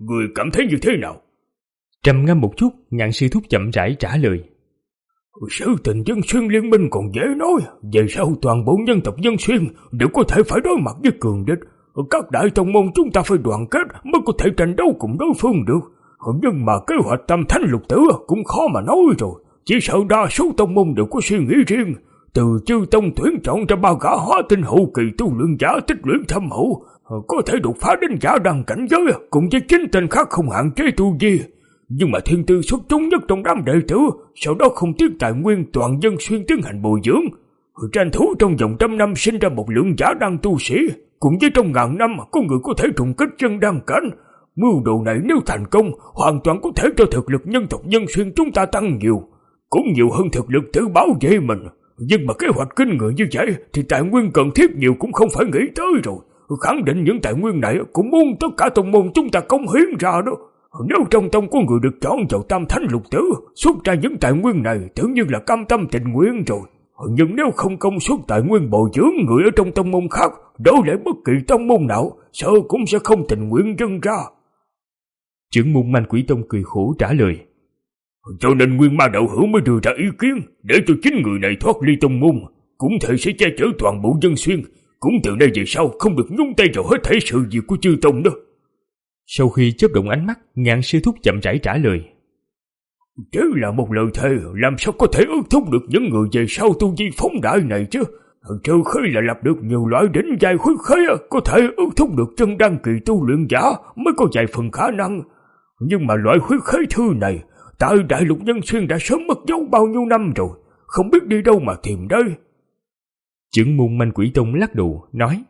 người cảm thấy như thế nào? Trầm ngâm một chút, Ngạn sư thúc chậm rãi trả lời. Sự tình Dân Xuyên liên minh còn dễ nói, về sau toàn bộ nhân tộc Dân Xuyên đều có thể phải đối mặt với cường địch. Các đại tông môn chúng ta phải đoàn kết mới có thể tranh đấu cùng đối phương được. Nhưng mà kế hoạch Tam Thánh Lục Tử cũng khó mà nói rồi. Chỉ sợ đa số tông môn đều có suy nghĩ riêng. Từ chư tông tuyển chọn ra ba gã hóa tinh hậu kỳ tu luyện giả tích luyện thâm hậu, có thể đột phá đến giả đăng cảnh giới, cùng với chín tên khác không hạn chế tu vi. Nhưng mà thiên tư xuất chúng nhất trong đám đệ tử, sau đó không tiếc tài nguyên toàn Dân Xuyên tiến hành bồi dưỡng, tranh thủ trong vòng trăm năm sinh ra một lượng giả đăng tu sĩ, cùng với trong ngàn năm có người có thể trùng kích chân đăng cảnh. Mưu đồ này nếu thành công, hoàn toàn có thể cho thực lực nhân tộc Dân Xuyên chúng ta tăng nhiều, cũng nhiều hơn thực lực tự bảo vệ mình. Nhưng mà kế hoạch kinh người như vậy thì tài nguyên cần thiết nhiều cũng không phải nghĩ tới rồi. Khẳng định những tài nguyên này cũng muốn tất cả tông môn chúng ta cống hiến ra đó. Nếu trong tông có người được chọn vào Tam Thánh Lục Tử, xuất ra những tài nguyên này tự nhiên là cam tâm tình nguyện rồi. Nhưng nếu không công suất tài nguyên bồi dưỡng người ở trong tông môn khác, đối lại bất kỳ tông môn nào, sợ cũng sẽ không tình nguyện dâng ra. Trưởng môn Manh Quỷ Tông cười khổ trả lời. Cho nên Nguyên Ma đạo hữu mới đưa ra ý kiến, để cho chính người này thoát ly tông môn, cũng thể sẽ che chở toàn bộ Dân Xuyên, cũng từ nay về sau không được nhúng tay vào hết thảy sự việc của chư tông đó. Sau khi chớp động ánh mắt, Ngạn sư thúc chậm rãi trả lời. Chứ là một lời thề, làm sao có thể ước thúc được những người về sau tu vi phóng đại này chứ? Trừ khi là lập được nhiều loại đỉnh giai khuyết khế, có thể ước thúc được chân đăng kỳ tu luyện giả mới có vài phần khả năng. Nhưng mà loại khuyết khế thư này, tại đại lục Nhân Xuyên đã sớm mất dấu bao nhiêu năm rồi, không biết đi đâu mà tìm đây. Trưởng môn Manh Quỷ Tông lắc đầu nói.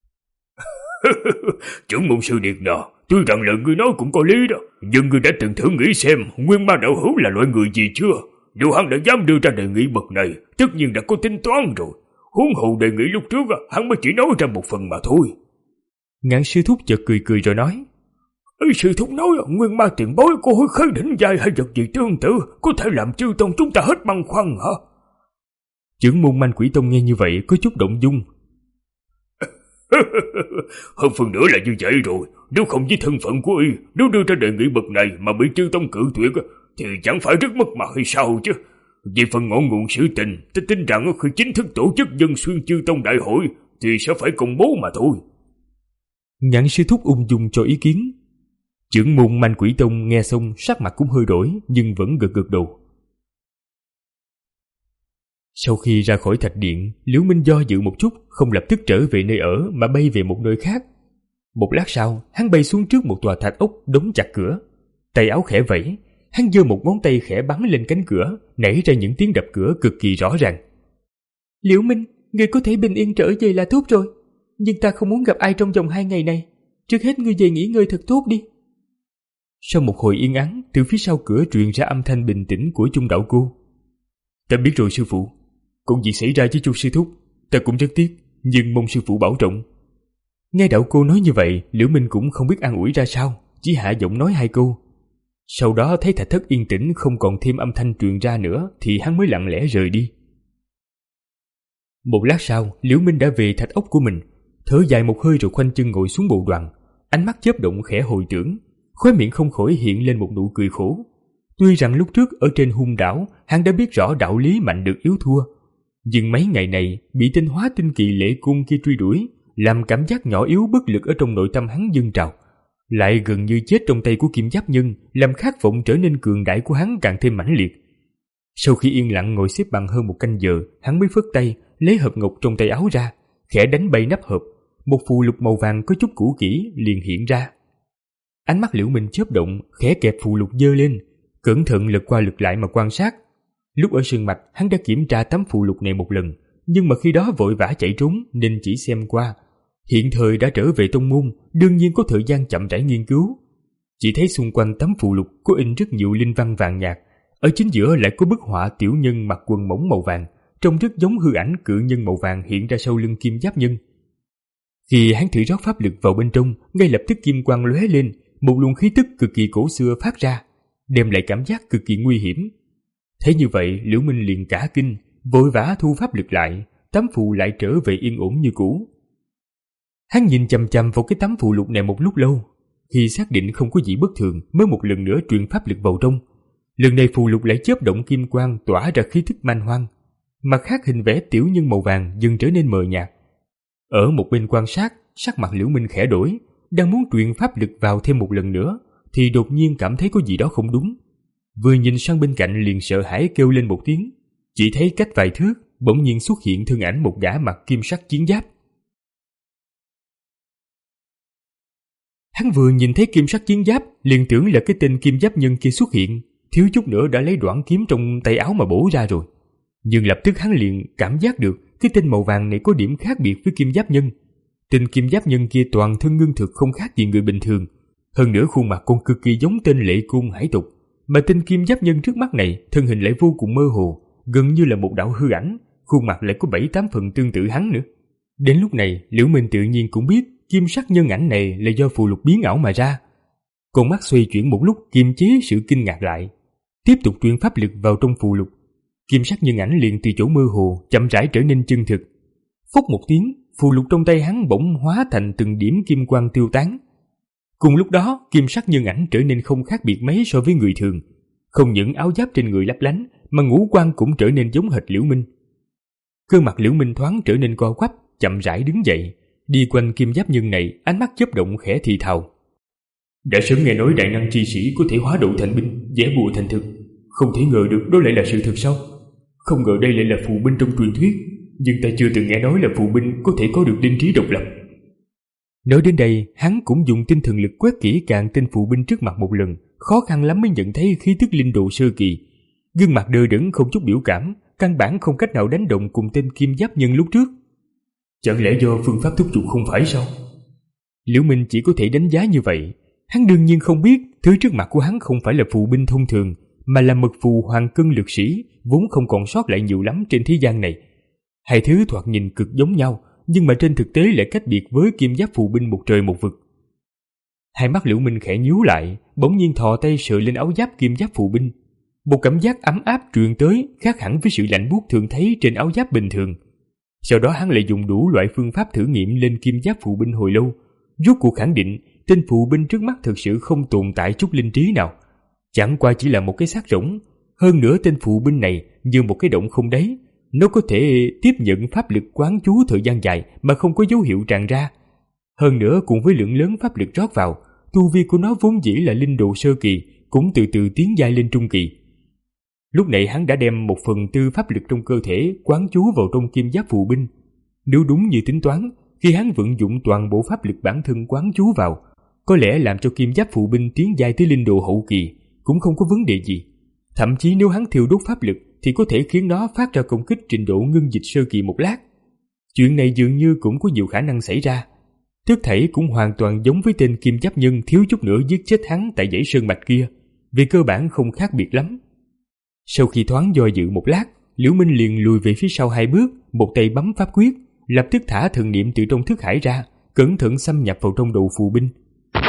Trưởng môn sư điệt nọ, tuy rằng lời ngươi nói cũng có lý đó, nhưng ngươi đã từng thử nghĩ xem Nguyên Ma đạo hữu là loại người gì chưa? Nếu hắn đã dám đưa ra đề nghị bậc này, tất nhiên đã có tính toán rồi. Huống hồ đề nghị lúc trước hắn mới chỉ nói ra một phần mà thôi. Ngạn sư thúc chợt cười cười rồi nói. Ý sư thúc nói Nguyên Ma tiền bối có hối khế đỉnh dài hay vật gì tương tự có thể làm chư tông chúng ta hết băn khoăn hả? Trưởng môn Manh Quỷ Tông nghe như vậy có chút động dung. Hơn phần nữa là như vậy rồi, nếu không với thân phận của y, nếu đưa ra đề nghị bậc này mà bị chư tông cự tuyệt thì chẳng phải rất mất mặt hay sao chứ? Về phần ngọn nguồn sự tình, tôi tin rằng khi chính thức tổ chức Dân Xuyên chư tông đại hội thì sẽ phải công bố mà thôi. Ngạn sư thúc ung dung cho ý kiến. Trưởng môn Manh Quỷ Tông nghe xong sắc mặt cũng hơi đổi, nhưng vẫn gật gật đầu. Sau khi ra khỏi thạch điện, Liễu Minh do dự một chút, không lập tức trở về nơi ở mà bay về một nơi khác. Một lát sau, hắn bay xuống trước một tòa thạch ốc đóng chặt cửa. Tay áo khẽ vẫy, hắn giơ một ngón tay khẽ bắn lên cánh cửa, nảy ra những tiếng đập cửa cực kỳ rõ ràng. Liễu Minh, ngươi có thể bình yên trở về là tốt rồi, nhưng ta không muốn gặp ai trong vòng hai ngày này. Trước hết ngươi về nghỉ ngơi thật tốt đi. Sau một hồi yên ắng, từ phía sau cửa truyền ra âm thanh bình tĩnh của Chung đạo cô. Ta biết rồi sư phụ, cũng gì xảy ra với Chu sư thúc, ta cũng rất tiếc, nhưng mong sư phụ bảo trọng. Nghe đạo cô nói như vậy, Liễu Minh cũng không biết an ủi ra sao, chỉ hạ giọng nói hai câu. Sau đó thấy thạch thất yên tĩnh không còn thêm âm thanh truyền ra nữa, thì hắn mới lặng lẽ rời đi. Một lát sau, Liễu Minh đã về thạch ốc của mình, thở dài một hơi rồi khoanh chân ngồi xuống bộ đoàn, ánh mắt chớp động khẽ hồi tưởng, khóe miệng không khỏi hiện lên một nụ cười khổ. Tuy rằng lúc trước ở trên hung đảo, hắn đã biết rõ đạo lý mạnh được yếu thua, nhưng mấy ngày này bị tên hóa tinh kỳ lệ cung kia truy đuổi, làm cảm giác nhỏ yếu bất lực ở trong nội tâm hắn dâng trào, lại gần như chết trong tay của Kim Giáp Nhân, làm khát vọng trở nên cường đại của hắn càng thêm mãnh liệt. Sau khi yên lặng ngồi xếp bằng hơn một canh giờ, hắn mới phất tay lấy hộp ngọc trong tay áo ra, khẽ đánh bay nắp hộp, một phù lục màu vàng có chút cũ kỹ liền hiện ra. Ánh mắt Liễu Minh chớp động, khẽ kẹp phù lục giơ lên, cẩn thận lật qua lật lại mà quan sát. Lúc ở Sơn Mạch, hắn đã kiểm tra tấm phù lục này một lần, nhưng mà khi đó vội vã chạy trốn nên chỉ xem qua. Hiện thời đã trở về tông môn, đương nhiên có thời gian chậm rãi nghiên cứu. Chỉ thấy xung quanh tấm phù lục có in rất nhiều linh văn vàng nhạt, ở chính giữa lại có bức họa tiểu nhân mặc quần mỏng màu vàng, trông rất giống hư ảnh cự nhân màu vàng hiện ra sau lưng Kim Giáp Nhân. Khi hắn thử rót pháp lực vào bên trong, ngay lập tức kim quang lóe lên, một luồng khí tức cực kỳ cổ xưa phát ra, đem lại cảm giác cực kỳ nguy hiểm. Thấy như vậy, Liễu Minh liền cả kinh, vội vã thu pháp lực lại, tấm phù lại trở về yên ổn như cũ. Hắn nhìn chằm chằm vào cái tấm phù lục này một lúc lâu, khi xác định không có gì bất thường mới một lần nữa truyền pháp lực vào trong. Lần này phù lục lại chớp động kim quang tỏa ra khí thức man hoang. Mặt khác hình vẽ tiểu nhân màu vàng dần trở nên mờ nhạt. Ở một bên quan sát, sắc mặt Liễu Minh khẽ đổi, đang muốn truyền pháp lực vào thêm một lần nữa thì đột nhiên cảm thấy có gì đó không đúng. Vừa nhìn sang bên cạnh liền sợ hãi kêu lên một tiếng. Chỉ thấy cách vài thước bỗng nhiên xuất hiện thân ảnh một gã mặc kim sắc chiến giáp. Hắn vừa nhìn thấy kim sắc chiến giáp liền tưởng là cái tên kim giáp nhân kia xuất hiện, thiếu chút nữa đã lấy đoạn kiếm trong tay áo mà bổ ra rồi. Nhưng lập tức hắn liền cảm giác được cái tên màu vàng này có điểm khác biệt với kim giáp nhân. Tên kim giáp nhân kia toàn thân ngưng thực không khác gì người bình thường, hơn nữa khuôn mặt còn cực kỳ giống tên Lệ Côn hải tộc. Mà tên kim giáp nhân trước mắt này thân hình lại vô cùng mơ hồ, gần như là một đạo hư ảnh, khuôn mặt lại có bảy tám phần tương tự hắn nữa. Đến lúc này Liễu Minh tự nhiên cũng biết kim sắc nhân ảnh này là do phù lục biến ảo mà ra. Con mắt xoay chuyển một lúc kiềm chế sự kinh ngạc lại, tiếp tục truyền pháp lực vào trong phù lục. Kim sắc nhân ảnh liền từ chỗ mơ hồ chậm rãi trở nên chân thực. Phốc một tiếng, phù lục trong tay hắn bỗng hóa thành từng điểm kim quang tiêu tán. Cùng lúc đó, kim sắc nhân ảnh trở nên không khác biệt mấy so với người thường. Không những áo giáp trên người lấp lánh, mà ngũ quan cũng trở nên giống hệt Liễu Minh. Cơ mặt Liễu Minh thoáng trở nên co quắp, chậm rãi đứng dậy, đi quanh kim giáp nhân này, ánh mắt chớp động khẽ thì thào. Đã sớm nghe nói đại năng chi sĩ có thể hóa độ thành binh, vẽ bùa thành thực, không thể ngờ được đó lại là sự thật sao? Không ngờ đây lại là phù binh trong truyền thuyết, nhưng ta chưa từng nghe nói là phù binh có thể có được linh trí độc lập. Nói đến đây, hắn cũng dùng tinh thần lực quét kỹ càng tên phù binh trước mặt một lần, khó khăn lắm mới nhận thấy khí tức linh độ sơ kỳ. Gương mặt đờ đẫn không chút biểu cảm, căn bản không cách nào đánh động cùng tên kim giáp nhân lúc trước. Chẳng lẽ do phương pháp thúc giục không phải sao? Liễu Minh chỉ có thể đánh giá như vậy. Hắn đương nhiên không biết thứ trước mặt của hắn không phải là phù binh thông thường, mà là mật phù hoàng cân lực sĩ, vốn không còn sót lại nhiều lắm trên thế gian này. Hai thứ thoạt nhìn cực giống nhau, nhưng mà trên thực tế lại cách biệt với kim giáp phù binh một trời một vực. Hai mắt Liễu Minh khẽ nhíu lại, bỗng nhiên thò tay sờ lên áo giáp kim giáp phù binh. Một cảm giác ấm áp truyền tới, khác hẳn với sự lạnh buốt thường thấy trên áo giáp bình thường. Sau đó hắn lại dùng đủ loại phương pháp thử nghiệm lên kim giáp phù binh hồi lâu, rốt cuộc khẳng định tên phù binh trước mắt thực sự không tồn tại chút linh trí nào, chẳng qua chỉ là một cái xác rỗng. Hơn nữa tên phù binh này như một cái động không đáy, nó có thể tiếp nhận pháp lực quán chú thời gian dài mà không có dấu hiệu tràn ra. Hơn nữa cùng với lượng lớn pháp lực rót vào, tu vi của nó vốn dĩ là linh độ sơ kỳ, cũng từ từ tiến giai lên trung kỳ. Lúc này hắn đã đem một phần tư pháp lực trong cơ thể quán chú vào trong kim giáp phù binh. Nếu đúng như tính toán, khi hắn vận dụng toàn bộ pháp lực bản thân quán chú vào, có lẽ làm cho kim giáp phù binh tiến giai tới linh độ hậu kỳ cũng không có vấn đề gì. Thậm chí nếu hắn thiêu đốt pháp lực thì có thể khiến nó phát ra công kích trình độ ngưng dịch sơ kỳ một lát. Chuyện này dường như cũng có nhiều khả năng xảy ra. Tất thảy cũng hoàn toàn giống với tên kim giáp nhân thiếu chút nữa giết chết hắn tại dãy sơn mạch kia, về cơ bản không khác biệt lắm. Sau khi thoáng do dự một lát, Liễu Minh liền lùi về phía sau hai bước, một tay bấm pháp quyết, lập tức thả thần niệm từ trong thức hải ra, cẩn thận xâm nhập vào trong đầu phù binh.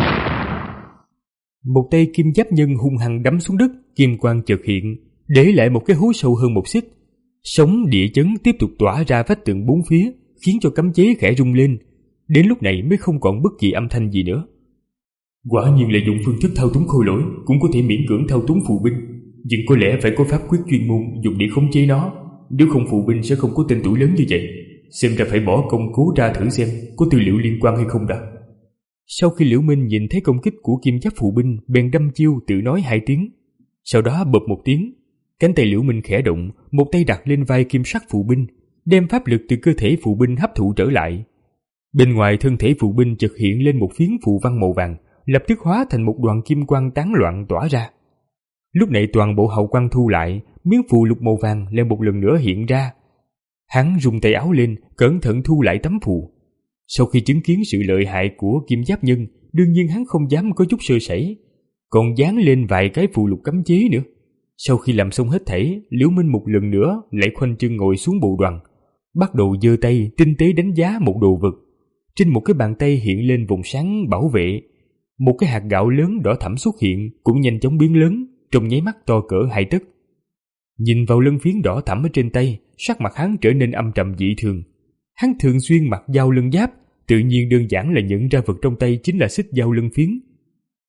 Một tay kim giáp nhân hung hăng đấm xuống đất, kim quang chợt hiện, để lại một cái hố sâu hơn một xích. Sóng địa chấn tiếp tục tỏa ra vách tường bốn phía, khiến cho cấm chế khẽ rung lên. Đến lúc này mới không còn bất kỳ âm thanh gì nữa. Quả nhiên là dùng phương thức thao túng khôi lỗi cũng có thể miễn cưỡng thao túng phù binh, nhưng có lẽ phải có pháp quyết chuyên môn dùng để khống chế nó, nếu không phù binh sẽ không có tên tuổi lớn như vậy. Xem ra phải bỏ công cố ra thử xem có tư liệu liên quan hay không đã. Sau khi Liễu Minh nhìn thấy công kích của kim giáp phù binh, bèn đâm chiêu tự nói hai tiếng. Sau đó bụp một tiếng, cánh tay Liễu Minh khẽ động, một tay đặt lên vai kim sắc phù binh, đem pháp lực từ cơ thể phù binh hấp thụ trở lại. Bên ngoài thân thể phù binh chợt hiện lên một phiến phù văn màu vàng, lập tức hóa thành một đoàn kim quang tán loạn tỏa ra. Lúc này toàn bộ hậu quang thu lại, miếng phù lục màu vàng lại một lần nữa hiện ra. Hắn rung tay áo lên, cẩn thận thu lại tấm phù. Sau khi chứng kiến sự lợi hại của kim giáp nhân, đương nhiên hắn không dám có chút sơ sẩy, còn dán lên vài cái phù lục cấm chế nữa. Sau khi làm xong hết thảy, Liễu Minh một lần nữa lại khoanh chân ngồi xuống bộ đoàn, bắt đầu giơ tay tinh tế đánh giá một đồ vật. Trên một cái bàn tay hiện lên vùng sáng bảo vệ, một cái hạt gạo lớn đỏ thẫm xuất hiện, cũng nhanh chóng biến lớn, trong nháy mắt to cỡ hai tấc. Nhìn vào lân phiến đỏ thẫm ở trên tay, sắc mặt hắn trở nên âm trầm dị thường. Hắn thường xuyên mặc dao lân giáp, tự nhiên đơn giản là nhận ra vật trong tay chính là xích dao lân phiến.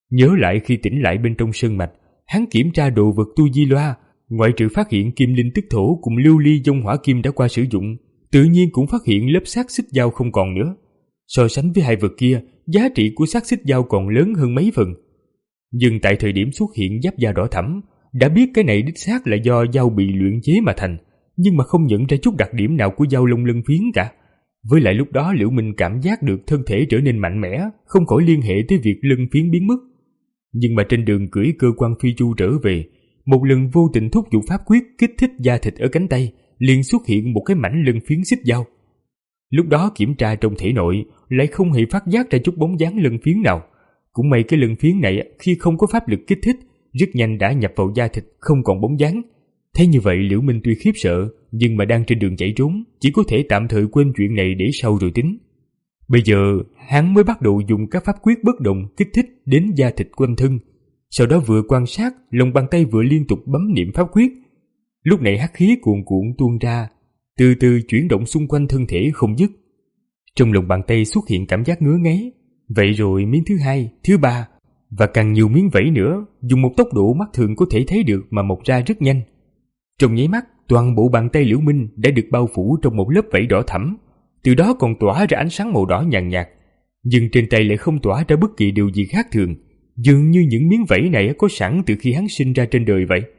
Nhớ lại khi tỉnh lại bên trong sơn mạch, hắn kiểm tra đồ vật tu di loa, ngoại trừ phát hiện kim linh tức thổ cùng lưu ly dông hỏa kim đã qua sử dụng, tự nhiên cũng phát hiện lớp xác xích dao không còn nữa. So sánh với hai vật kia, giá trị của xác xích dao còn lớn hơn mấy phần. Nhưng tại thời điểm xuất hiện giáp da đỏ thẫm, đã biết cái này đích xác là do dao bị luyện chế mà thành, nhưng mà không nhận ra chút đặc điểm nào của dao lông lân phiến cả. Với lại lúc đó Liễu Minh cảm giác được thân thể trở nên mạnh mẽ, không khỏi liên hệ tới việc lân phiến biến mất. Nhưng mà trên đường cưỡi cơ quan phi chu trở về, một lần vô tình thúc giục pháp quyết kích thích da thịt ở cánh tay, liền xuất hiện một cái mảnh lân phiến xích dao. Lúc đó kiểm tra trong thể nội, lại không hề phát giác ra chút bóng dáng lân phiến nào. Cũng may cái lân phiến này khi không có pháp lực kích thích, rất nhanh đã nhập vào da thịt, không còn bóng dáng. Thế như vậy Liễu Minh tuy khiếp sợ, nhưng mà đang trên đường chạy trốn, chỉ có thể tạm thời quên chuyện này để sau rồi tính. Bây giờ hắn mới bắt đầu dùng các pháp quyết bất động kích thích đến da thịt quanh thân. Sau đó vừa quan sát, lòng bàn tay vừa liên tục bấm niệm pháp quyết. Lúc này hắc khí cuồn cuộn tuôn ra, từ từ chuyển động xung quanh thân thể không dứt. Trong lòng bàn tay xuất hiện cảm giác ngứa ngáy. Vậy rồi miếng thứ hai, thứ ba và càng nhiều miếng vảy nữa, dùng một tốc độ mắt thường có thể thấy được mà mọc ra rất nhanh. Trong nháy mắt, toàn bộ bàn tay Liễu Minh đã được bao phủ trong một lớp vảy đỏ thẫm, từ đó còn tỏa ra ánh sáng màu đỏ nhàn nhạt. Nhưng trên tay lại không tỏa ra bất kỳ điều gì khác thường, dường như những miếng vảy này có sẵn từ khi hắn sinh ra trên đời vậy.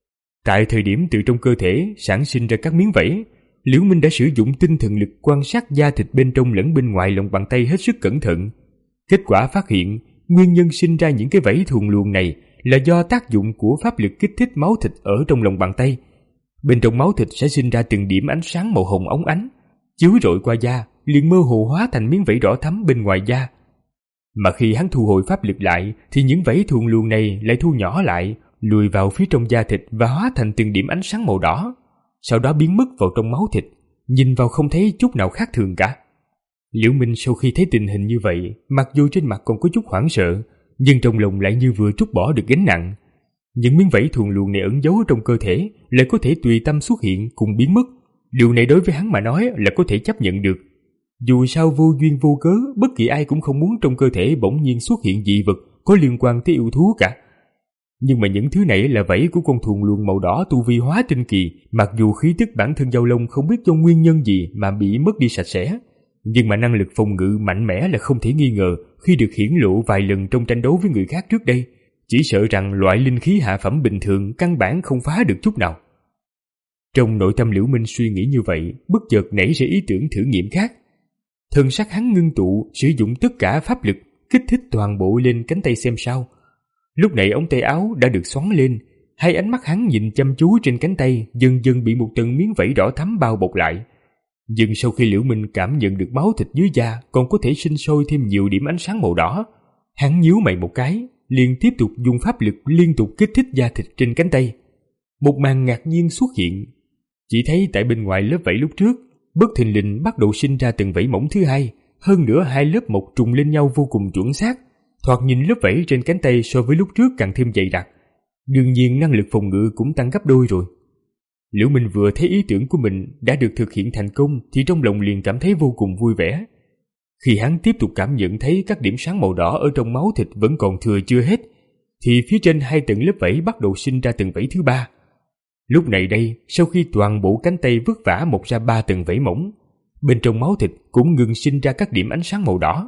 Tại thời điểm từ trong cơ thể sản sinh ra các miếng vảy, Liễu Minh đã sử dụng tinh thần lực quan sát da thịt bên trong lẫn bên ngoài lòng bàn tay hết sức cẩn thận. Kết quả phát hiện, nguyên nhân sinh ra những cái vảy thuần luồng này là do tác dụng của pháp lực kích thích máu thịt ở trong lòng bàn tay. Bên trong máu thịt sẽ sinh ra từng điểm ánh sáng màu hồng óng ánh, chiếu rọi qua da, liền mơ hồ hóa thành miếng vảy đỏ thắm bên ngoài da. Mà khi hắn thu hồi pháp lực lại, thì những vảy thuần luồng này lại thu nhỏ lại, lùi vào phía trong da thịt và hóa thành từng điểm ánh sáng màu đỏ, sau đó biến mất vào trong máu thịt, nhìn vào không thấy chút nào khác thường cả. Liễu Minh sau khi thấy tình hình như vậy, mặc dù trên mặt còn có chút hoảng sợ, nhưng trong lòng lại như vừa trút bỏ được gánh nặng. Những miếng vảy thuần luồng này ẩn giấu trong cơ thể lại có thể tùy tâm xuất hiện cùng biến mất. Điều này đối với hắn mà nói là có thể chấp nhận được. Dù sao vô duyên vô cớ, bất kỳ ai cũng không muốn trong cơ thể bỗng nhiên xuất hiện dị vật có liên quan tới yêu thú cả. Nhưng mà những thứ này là vảy của con thuần luồng màu đỏ tu vi hóa tinh kỳ, mặc dù khí tức bản thân dao lông không biết do nguyên nhân gì mà bị mất đi sạch sẽ, nhưng mà năng lực phòng ngự mạnh mẽ là không thể nghi ngờ khi được hiển lộ vài lần trong tranh đấu với người khác trước đây. Chỉ sợ rằng loại linh khí hạ phẩm bình thường căn bản không phá được chút nào. Trong nội tâm Liễu Minh suy nghĩ như vậy, bất chợt nảy ra ý tưởng thử nghiệm khác. Thần sắc hắn ngưng tụ, sử dụng tất cả pháp lực, kích thích toàn bộ lên cánh tay xem sao. Lúc này ống tay áo đã được xoắn lên, hai ánh mắt hắn nhìn chăm chú trên cánh tay dần dần bị một tầng miếng vảy đỏ thắm bao bọc lại. Nhưng sau khi Liễu Minh cảm nhận được máu thịt dưới da còn có thể sinh sôi thêm nhiều điểm ánh sáng màu đỏ, hắn nhíu mày một cái, liền tiếp tục dùng pháp lực liên tục kích thích da thịt trên cánh tay. Một màn ngạc nhiên xuất hiện. Chỉ thấy tại bên ngoài lớp vảy lúc trước, bất thình lình bắt đầu sinh ra từng vảy mỏng thứ hai, hơn nữa hai lớp mọc trùng lên nhau vô cùng chuẩn xác. Thoạt nhìn lớp vảy trên cánh tay so với lúc trước càng thêm dày đặc. Đương nhiên năng lực phòng ngự cũng tăng gấp đôi rồi. Liễu Minh vừa thấy ý tưởng của mình đã được thực hiện thành công thì trong lòng liền cảm thấy vô cùng vui vẻ. Khi hắn tiếp tục cảm nhận thấy các điểm sáng màu đỏ ở trong máu thịt vẫn còn thừa chưa hết, thì phía trên hai tầng lớp vảy bắt đầu sinh ra tầng vảy thứ ba. Lúc này đây, sau khi toàn bộ cánh tay vất vả mọc ra ba tầng vảy mỏng, bên trong máu thịt cũng ngừng sinh ra các điểm ánh sáng màu đỏ.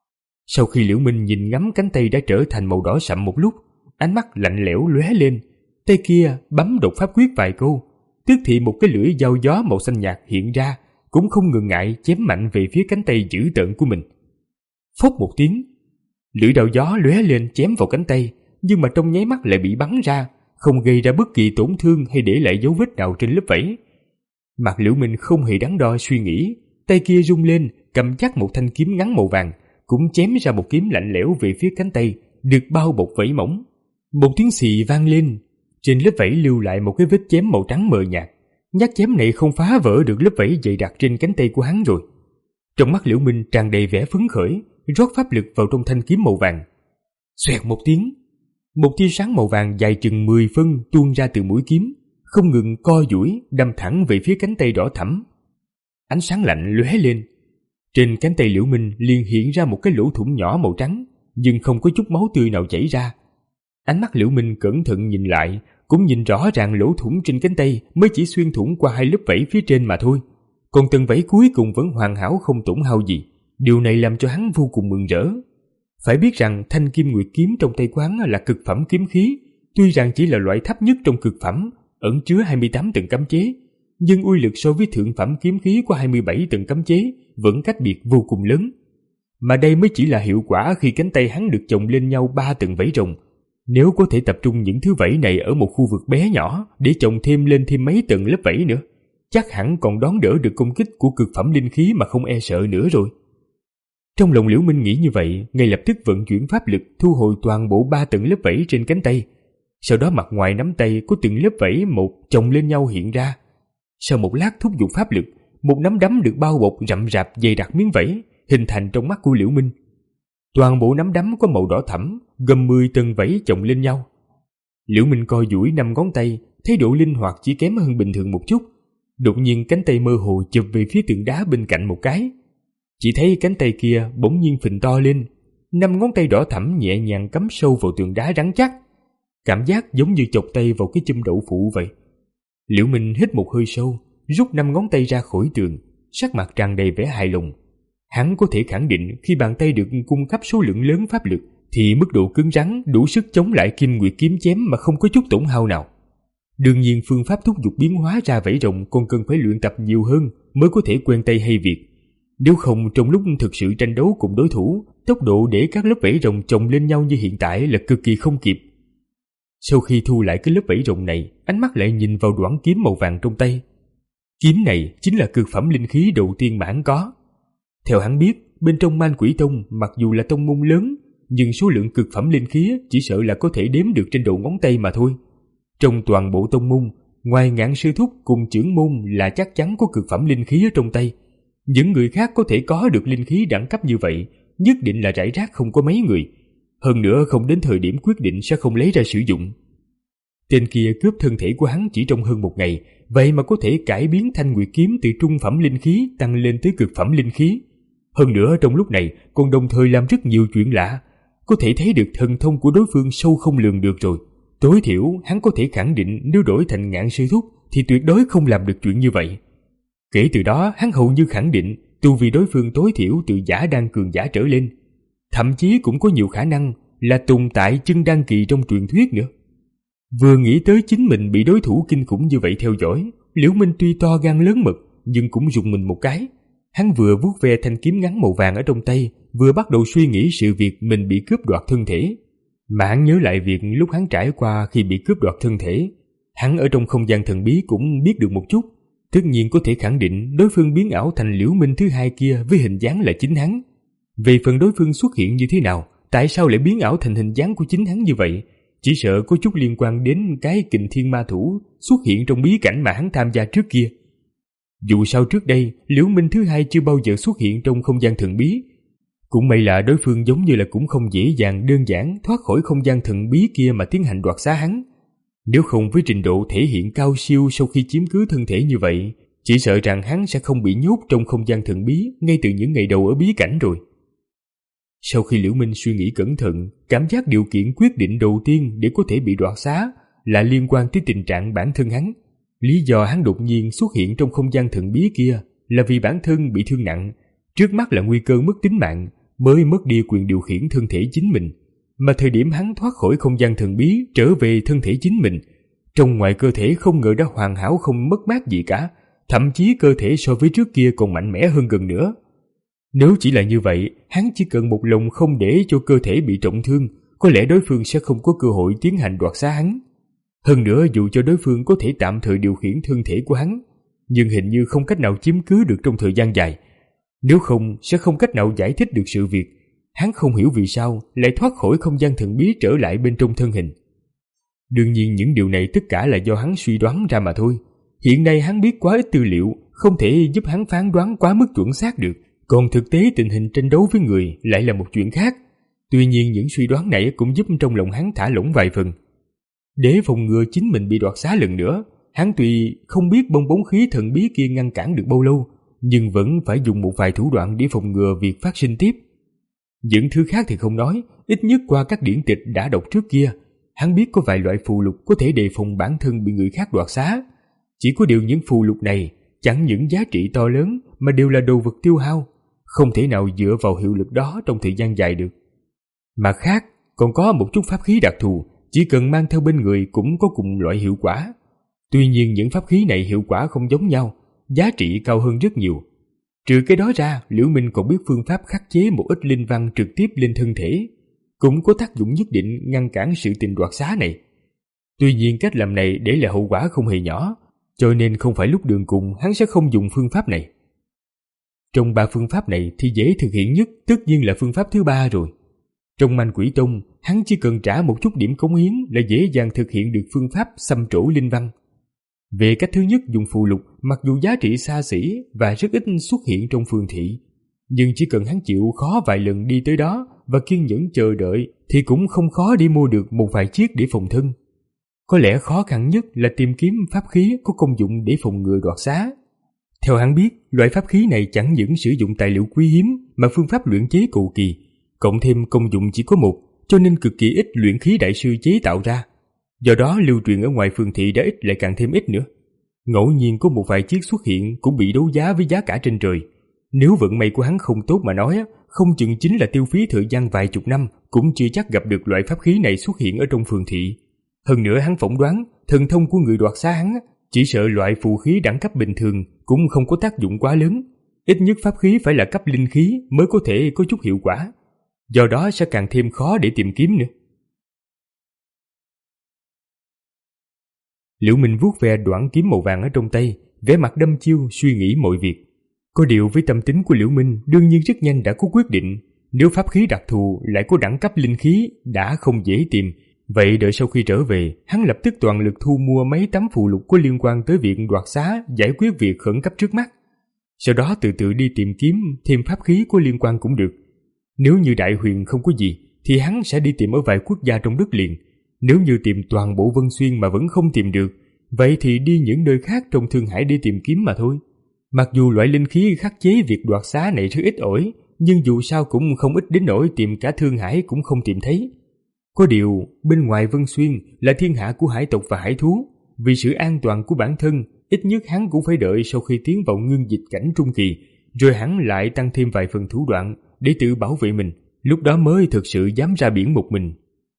Sau khi Liễu Minh nhìn ngắm cánh tay đã trở thành màu đỏ sậm một lúc, ánh mắt lạnh lẽo lóe lên, tay kia bấm đột pháp quyết vài câu, tức thì một cái lưỡi dao gió màu xanh nhạt hiện ra, cũng không ngừng ngại chém mạnh về phía cánh tay dữ tợn của mình. Phốc một tiếng, lưỡi dao gió lóe lên chém vào cánh tay, nhưng mà trong nháy mắt lại bị bắn ra, không gây ra bất kỳ tổn thương hay để lại dấu vết nào trên lớp vảy. Mặt Liễu Minh không hề đắn đo suy nghĩ, tay kia rung lên, cầm chắc một thanh kiếm ngắn màu vàng, cũng chém ra một kiếm lạnh lẽo về phía cánh tay, được bao bọc vảy mỏng. Một tiếng xì vang lên, trên lớp vảy lưu lại một cái vết chém màu trắng mờ nhạt. Nhát chém này không phá vỡ được lớp vảy dày đặc trên cánh tay của hắn rồi. Trong mắt Liễu Minh tràn đầy vẻ phấn khởi, rót pháp lực vào trong thanh kiếm màu vàng. Xoẹt một tiếng, một tia sáng màu vàng dài chừng mười phân tuôn ra từ mũi kiếm, không ngừng co duỗi đâm thẳng về phía cánh tay đỏ thẫm. Ánh sáng lạnh lóe lên, trên cánh tay Liễu Minh liền hiện ra một cái lỗ thủng nhỏ màu trắng, nhưng không có chút máu tươi nào chảy ra. Ánh mắt Liễu Minh cẩn thận nhìn lại, cũng nhìn rõ ràng lỗ thủng trên cánh tay mới chỉ xuyên thủng qua hai lớp vảy phía trên mà thôi, còn tầng vảy cuối cùng vẫn hoàn hảo không tổn hao gì. Điều này làm cho hắn vô cùng mừng rỡ. Phải biết rằng thanh Kim Nguyệt kiếm trong tay quán là cực phẩm kiếm khí, tuy rằng chỉ là loại thấp nhất trong cực phẩm, ẩn chứa hai mươi tám tầng cấm chế, nhưng uy lực so với thượng phẩm kiếm khí của hai mươi bảy tầng cấm chế vẫn cách biệt vô cùng lớn. Mà đây mới chỉ là hiệu quả khi cánh tay hắn được chồng lên nhau ba tầng vảy rồng. Nếu có thể tập trung những thứ vảy này ở một khu vực bé nhỏ để chồng thêm lên thêm mấy tầng lớp vảy nữa, chắc hẳn còn đón đỡ được công kích của cực phẩm linh khí mà không e sợ nữa rồi. Trong lòng Liễu Minh nghĩ như vậy, ngay lập tức vận chuyển pháp lực thu hồi toàn bộ ba tầng lớp vảy trên cánh tay. Sau đó mặt ngoài nắm tay có từng lớp vảy một chồng lên nhau hiện ra. Sau một lát thúc giục pháp lực, một nắm đấm được bao bọc rậm rạp dày đặc miếng vảy hình thành trong mắt của Liễu Minh. Toàn bộ nắm đấm có màu đỏ thẫm, gồm mười tầng vảy chồng lên nhau. Liễu Minh co duỗi năm ngón tay, thấy độ linh hoạt chỉ kém hơn bình thường một chút. Đột nhiên cánh tay mơ hồ chụp về phía tượng đá bên cạnh một cái. Chỉ thấy cánh tay kia bỗng nhiên phình to lên, năm ngón tay đỏ thẫm nhẹ nhàng cắm sâu vào tượng đá rắn chắc. Cảm giác giống như chọc tay vào cái chum đậu phụ vậy. Liễu Minh hít một hơi sâu, rút năm ngón tay ra khỏi tường, sắc mặt tràn đầy vẻ hài lòng. Hắn có thể khẳng định khi bàn tay được cung cấp số lượng lớn pháp lực thì mức độ cứng rắn đủ sức chống lại Kim Nguyệt kiếm chém mà không có chút tổn hao nào. Đương nhiên phương pháp thúc giục biến hóa ra vảy rồng còn cần phải luyện tập nhiều hơn mới có thể quen tay hay việc. Nếu không, trong lúc thực sự tranh đấu cùng đối thủ, tốc độ để các lớp vảy rồng chồng lên nhau như hiện tại là cực kỳ không kịp. Sau khi thu lại cái lớp vảy rồng này, ánh mắt lại nhìn vào đoản kiếm màu vàng trong tay. Kiếm này chính là cực phẩm linh khí đầu tiên mà hắn có. Theo hắn biết, bên trong Man Quỷ Tông mặc dù là tông môn lớn, nhưng số lượng cực phẩm linh khí chỉ sợ là có thể đếm được trên đầu ngón tay mà thôi. Trong toàn bộ tông môn, ngoài Ngạn sư thúc cùng trưởng môn là chắc chắn có cực phẩm linh khí ở trong tay. Những người khác có thể có được linh khí đẳng cấp như vậy, nhất định là rải rác không có mấy người. Hơn nữa không đến thời điểm quyết định sẽ không lấy ra sử dụng. Tên kia cướp thân thể của hắn chỉ trong hơn một ngày, vậy mà có thể cải biến Thanh Nguyệt kiếm từ trung phẩm linh khí tăng lên tới cực phẩm linh khí. Hơn nữa trong lúc này còn đồng thời làm rất nhiều chuyện lạ, có thể thấy được thần thông của đối phương sâu không lường được rồi. Tối thiểu hắn có thể khẳng định nếu đổi thành Ngạn sư thúc thì tuyệt đối không làm được chuyện như vậy. Kể từ đó hắn hầu như khẳng định tu vi đối phương tối thiểu từ giả đan cường giả trở lên, thậm chí cũng có nhiều khả năng là tồn tại chân đan kỳ trong truyền thuyết nữa. Vừa nghĩ tới chính mình bị đối thủ kinh khủng như vậy theo dõi, Liễu Minh tuy to gan lớn mật nhưng cũng rùng mình một cái. Hắn vừa vuốt ve thanh kiếm ngắn màu vàng ở trong tay, vừa bắt đầu suy nghĩ sự việc mình bị cướp đoạt thân thể. Mà hắn nhớ lại việc lúc hắn trải qua khi bị cướp đoạt thân thể, hắn ở trong không gian thần bí cũng biết được một chút. Tất nhiên có thể khẳng định đối phương biến ảo thành Liễu Minh thứ hai kia với hình dáng là chính hắn. Về phần đối phương xuất hiện như thế nào, tại sao lại biến ảo thành hình dáng của chính hắn như vậy, chỉ sợ có chút liên quan đến cái Kình Thiên Ma Thủ xuất hiện trong bí cảnh mà hắn tham gia trước kia. Dù sao trước đây Liễu Minh thứ hai chưa bao giờ xuất hiện trong không gian thần bí. Cũng may là đối phương giống như là cũng không dễ dàng đơn giản thoát khỏi không gian thần bí kia mà tiến hành đoạt xá hắn. Nếu không với trình độ thể hiện cao siêu sau khi chiếm cứ thân thể như vậy, chỉ sợ rằng hắn sẽ không bị nhốt trong không gian thần bí ngay từ những ngày đầu ở bí cảnh rồi. Sau khi Liễu Minh suy nghĩ cẩn thận, cảm giác điều kiện quyết định đầu tiên để có thể bị đoạt xá là liên quan tới tình trạng bản thân hắn. Lý do hắn đột nhiên xuất hiện trong không gian thần bí kia là vì bản thân bị thương nặng, trước mắt là nguy cơ mất tính mạng, mới mất đi quyền điều khiển thân thể chính mình. Mà thời điểm hắn thoát khỏi không gian thần bí trở về thân thể chính mình, trong ngoài cơ thể không ngờ đã hoàn hảo không mất mát gì cả, thậm chí cơ thể so với trước kia còn mạnh mẽ hơn gần nữa. Nếu chỉ là như vậy, hắn chỉ cần một lòng không để cho cơ thể bị trọng thương, có lẽ đối phương sẽ không có cơ hội tiến hành đoạt xá hắn. Hơn nữa dù cho đối phương có thể tạm thời điều khiển thân thể của hắn, nhưng hình như không cách nào chiếm cứ được trong thời gian dài. Nếu không sẽ không cách nào giải thích được sự việc. Hắn không hiểu vì sao lại thoát khỏi không gian thần bí trở lại bên trong thân hình. Đương nhiên những điều này tất cả là do hắn suy đoán ra mà thôi. Hiện nay hắn biết quá ít tư liệu, không thể giúp hắn phán đoán quá mức chuẩn xác được. Còn thực tế tình hình tranh đấu với người lại là một chuyện khác. Tuy nhiên những suy đoán này cũng giúp trong lòng hắn thả lỏng vài phần. Để phòng ngừa chính mình bị đoạt xá lần nữa, hắn tuy không biết bong bóng khí thần bí kia ngăn cản được bao lâu, nhưng vẫn phải dùng một vài thủ đoạn để phòng ngừa việc phát sinh tiếp. Những thứ khác thì không nói, ít nhất qua các điển tịch đã đọc trước kia, hắn biết có vài loại phù lục có thể đề phòng bản thân bị người khác đoạt xá. Chỉ có điều những phù lục này chẳng những giá trị to lớn mà đều là đồ vật tiêu hao, không thể nào dựa vào hiệu lực đó trong thời gian dài được. Mặt khác, còn có một chút pháp khí đặc thù, chỉ cần mang theo bên người cũng có cùng loại hiệu quả. Tuy nhiên những pháp khí này hiệu quả không giống nhau, giá trị cao hơn rất nhiều. Trừ cái đó ra, Liễu Minh còn biết phương pháp khắc chế một ít linh văn trực tiếp lên thân thể, cũng có tác dụng nhất định ngăn cản sự tình đoạt xá này. Tuy nhiên cách làm này để lại hậu quả không hề nhỏ, cho nên không phải lúc đường cùng hắn sẽ không dùng phương pháp này. Trong ba phương pháp này thì dễ thực hiện nhất tất nhiên là phương pháp thứ ba rồi. Trong Manh Quỷ Tông, hắn chỉ cần trả một chút điểm cống hiến là dễ dàng thực hiện được phương pháp xăm trổ linh văn. Về cách thứ nhất dùng phù lục, mặc dù giá trị xa xỉ và rất ít xuất hiện trong phường thị, nhưng chỉ cần hắn chịu khó vài lần đi tới đó và kiên nhẫn chờ đợi thì cũng không khó để mua được một vài chiếc để phòng thân. Có lẽ khó khăn nhất là tìm kiếm pháp khí có công dụng để phòng ngừa đoạt xá. Theo hắn biết, loại pháp khí này chẳng những sử dụng tài liệu quý hiếm mà phương pháp luyện chế cầu kỳ, cộng thêm công dụng chỉ có một, cho nên cực kỳ ít luyện khí đại sư chế tạo ra. Do đó lưu truyền ở ngoài phường thị đã ít lại càng thêm ít nữa. Ngẫu nhiên có một vài chiếc xuất hiện cũng bị đấu giá với giá cả trên trời. Nếu vận may của hắn không tốt mà nói, không chừng chính là tiêu phí thời gian vài chục năm cũng chưa chắc gặp được loại pháp khí này xuất hiện ở trong phường thị. Hơn nữa hắn phỏng đoán, thần thông của người đoạt xá hắn chỉ sợ loại phù khí đẳng cấp bình thường cũng không có tác dụng quá lớn. Ít nhất pháp khí phải là cấp linh khí mới có thể có chút hiệu quả. Do đó sẽ càng thêm khó để tìm kiếm nữa. Liễu Minh vuốt ve đoạn kiếm màu vàng ở trong tay, vẻ mặt đăm chiêu suy nghĩ mọi việc. Có điều với tâm tính của Liễu Minh đương nhiên rất nhanh đã có quyết định. Nếu pháp khí đặc thù lại có đẳng cấp linh khí đã không dễ tìm, vậy đợi sau khi trở về, hắn lập tức toàn lực thu mua mấy tấm phù lục có liên quan tới việc đoạt xá, giải quyết việc khẩn cấp trước mắt. Sau đó từ từ đi tìm kiếm thêm pháp khí có liên quan cũng được. Nếu như Đại Huyền không có gì, thì hắn sẽ đi tìm ở vài quốc gia trong đất liền. Nếu như tìm toàn bộ Vân Xuyên mà vẫn không tìm được, vậy thì đi những nơi khác trong Thương Hải để tìm kiếm mà thôi. Mặc dù loại linh khí khắc chế việc đoạt xá này rất ít ỏi, nhưng dù sao cũng không ít đến nỗi tìm cả Thương Hải cũng không tìm thấy. Có điều, bên ngoài Vân Xuyên là thiên hạ của hải tộc và hải thú. Vì sự an toàn của bản thân, ít nhất hắn cũng phải đợi sau khi tiến vào ngưng dịch cảnh trung kỳ, rồi hắn lại tăng thêm vài phần thủ đoạn để tự bảo vệ mình, lúc đó mới thực sự dám ra biển một mình.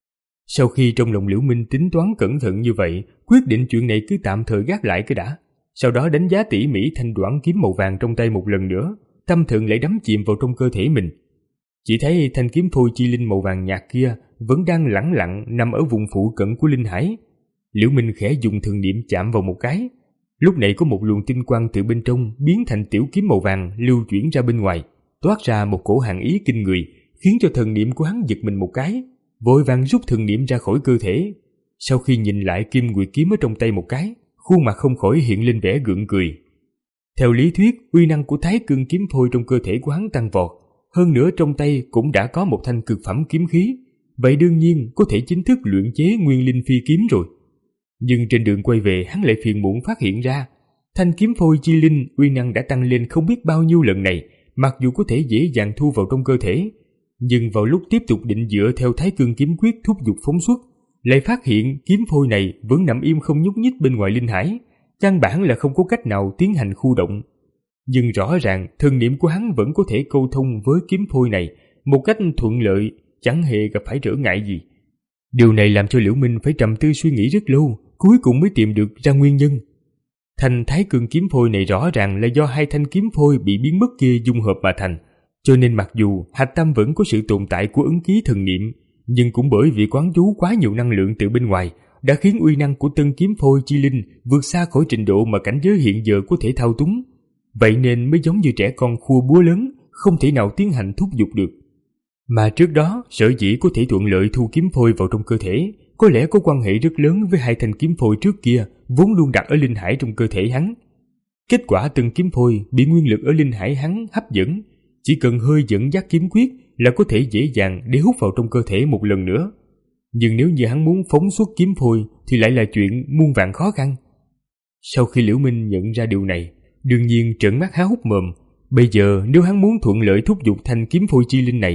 Sau khi trong lòng Liễu Minh tính toán cẩn thận như vậy, quyết định chuyện này cứ tạm thời gác lại cái đã. Sau đó đánh giá tỉ mỉ thanh đoạn kiếm màu vàng trong tay một lần nữa, tâm thần lại đắm chìm vào trong cơ thể mình. Chỉ thấy thanh kiếm phôi chi linh màu vàng nhạt kia vẫn đang lẳng lặng nằm ở vùng phụ cận của linh hải. Liễu Minh khẽ dùng thần niệm chạm vào một cái. Lúc này có một luồng tinh quang từ bên trong biến thành tiểu kiếm màu vàng lưu chuyển ra bên ngoài, toát ra một cổ hàn ý kinh người, khiến cho thần niệm của hắn giật mình một cái, vội vàng rút thần niệm ra khỏi cơ thể. Sau khi nhìn lại kim nguyệt kiếm ở trong tay một cái, khuôn mặt không khỏi hiện lên vẻ gượng cười. Theo lý thuyết, uy năng của Thái Cương kiếm phôi trong cơ thể của hắn tăng vọt, hơn nữa trong tay cũng đã có một thanh cực phẩm kiếm khí, vậy đương nhiên có thể chính thức luyện chế nguyên linh phi kiếm rồi. Nhưng trên đường quay về, hắn lại phiền muộn phát hiện ra, thanh kiếm phôi chi linh uy năng đã tăng lên không biết bao nhiêu lần này, mặc dù có thể dễ dàng thu vào trong cơ thể, nhưng vào lúc tiếp tục định dựa theo Thái Cương kiếm quyết thúc giục phóng xuất, lại phát hiện kiếm phôi này vẫn nằm im không nhúc nhích bên ngoài linh hải, căn bản là không có cách nào tiến hành khu động. Nhưng rõ ràng thần niệm của hắn vẫn có thể câu thông với kiếm phôi này một cách thuận lợi, chẳng hề gặp phải trở ngại gì. Điều này làm cho Liễu Minh phải trầm tư suy nghĩ rất lâu, cuối cùng mới tìm được ra nguyên nhân. Thanh Thái Cương kiếm phôi này rõ ràng là do hai thanh kiếm phôi bị biến mất kia dung hợp mà thành, cho nên mặc dù hạch tâm vẫn có sự tồn tại của ấn ký thần niệm, nhưng cũng bởi vì quán chú quá nhiều năng lượng từ bên ngoài đã khiến uy năng của tân kiếm phôi chi linh vượt xa khỏi trình độ mà cảnh giới hiện giờ có thể thao túng. Vậy nên mới giống như trẻ con khua búa lớn, không thể nào tiến hành thúc giục được. Mà trước đó, sở dĩ có thể thuận lợi thu kiếm phôi vào trong cơ thể, có lẽ có quan hệ rất lớn với hai thanh kiếm phôi trước kia vốn luôn đặt ở linh hải trong cơ thể hắn. Kết quả tân kiếm phôi bị nguyên lực ở linh hải hắn hấp dẫn, chỉ cần hơi dẫn dắt kiếm quyết là có thể dễ dàng để hút vào trong cơ thể một lần nữa. Nhưng nếu như hắn muốn phóng xuất kiếm phôi thì lại là chuyện muôn vàn khó khăn. Sau khi Liễu Minh nhận ra điều này, đương nhiên trợn mắt há hốc mồm. Bây giờ nếu hắn muốn thuận lợi thúc giục thanh kiếm phôi chi linh này,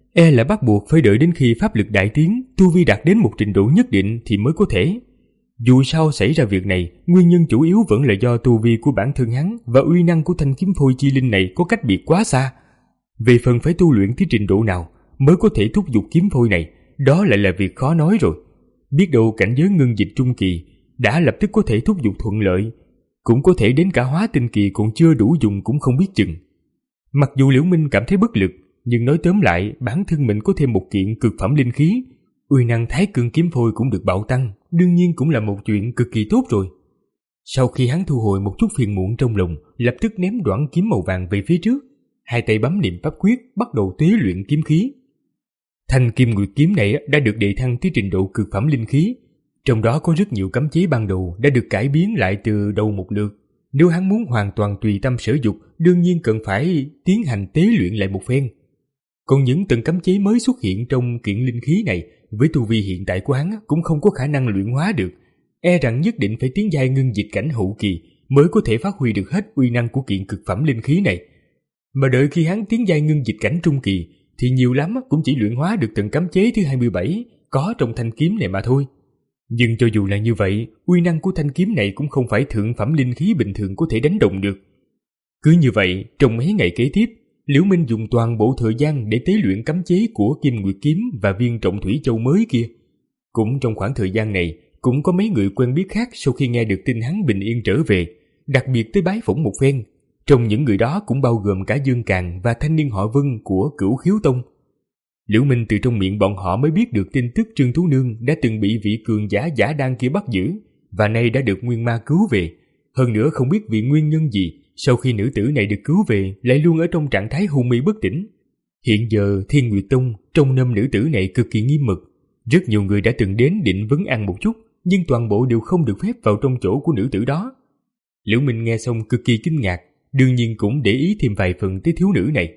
e là bắt buộc phải đợi đến khi pháp lực đại tiến, tu vi đạt đến một trình độ nhất định thì mới có thể. Dù sao xảy ra việc này, nguyên nhân chủ yếu vẫn là do tu vi của bản thân hắn và uy năng của thanh kiếm phôi chi linh này có cách biệt quá xa. Về phần phải tu luyện tới trình độ nào mới có thể thúc giục kiếm phôi này, đó lại là việc khó nói rồi. Biết đâu cảnh giới ngưng dịch trung kỳ đã lập tức có thể thúc giục thuận lợi, cũng có thể đến cả hóa tinh kỳ còn chưa đủ dùng cũng không biết chừng. Mặc dù Liễu Minh cảm thấy bất lực, nhưng nói tóm lại bản thân mình có thêm một kiện cực phẩm linh khí, uy năng Thái Cương kiếm phôi cũng được bạo tăng, đương nhiên cũng là một chuyện cực kỳ tốt rồi. Sau khi hắn thu hồi một chút phiền muộn trong lòng, lập tức ném đoản kiếm màu vàng về phía trước, hai tay bấm niệm pháp quyết bắt đầu tuế luyện kiếm khí. Thanh Kim Nguyệt kiếm này đã được đề thăng tới trình độ cực phẩm linh khí, trong đó có rất nhiều cấm chế ban đầu đã được cải biến lại từ đầu một lượt. Nếu hắn muốn hoàn toàn tùy tâm sở dục, đương nhiên cần phải tiến hành tế luyện lại một phen. Còn những từng cấm chế mới xuất hiện trong kiện linh khí này, với tu vi hiện tại của hắn cũng không có khả năng luyện hóa được, e rằng nhất định phải tiến giai ngưng dịch cảnh hậu kỳ mới có thể phát huy được hết uy năng của kiện cực phẩm linh khí này. Mà đợi khi hắn tiến giai ngưng dịch cảnh trung kỳ thì nhiều lắm cũng chỉ luyện hóa được từng cấm chế thứ hai mươi bảy có trong thanh kiếm này mà thôi. Nhưng cho dù là như vậy, uy năng của thanh kiếm này cũng không phải thượng phẩm linh khí bình thường có thể đánh động được. Cứ như vậy, trong mấy ngày kế tiếp, Liễu Minh dùng toàn bộ thời gian để tế luyện cấm chế của Kim Nguyệt kiếm và viên Trọng Thủy Châu mới kia. Cũng trong khoảng thời gian này, cũng có mấy người quen biết khác sau khi nghe được tin hắn bình yên trở về, đặc biệt tới bái phỏng một phen. Trong những người đó cũng bao gồm cả Dương Càn và thanh niên họ Vân của Cửu Khiếu Tông. Liễu Minh từ trong miệng bọn họ mới biết được tin tức Trương Tú Nương đã từng bị vị cường giả giả đan kia bắt giữ và nay đã được Nguyên Ma cứu về. Hơn nữa không biết vì nguyên nhân gì, sau khi nữ tử này được cứu về lại luôn ở trong trạng thái hôn mê bất tỉnh. Hiện giờ Thiên Nguyệt Tông trông nom nữ tử này cực kỳ nghiêm mật. Rất nhiều người đã từng đến định vấn an một chút, nhưng toàn bộ đều không được phép vào trong chỗ của nữ tử đó. Liễu Minh nghe xong cực kỳ kinh ngạc, đương nhiên cũng để ý thêm vài phần tới thiếu nữ này.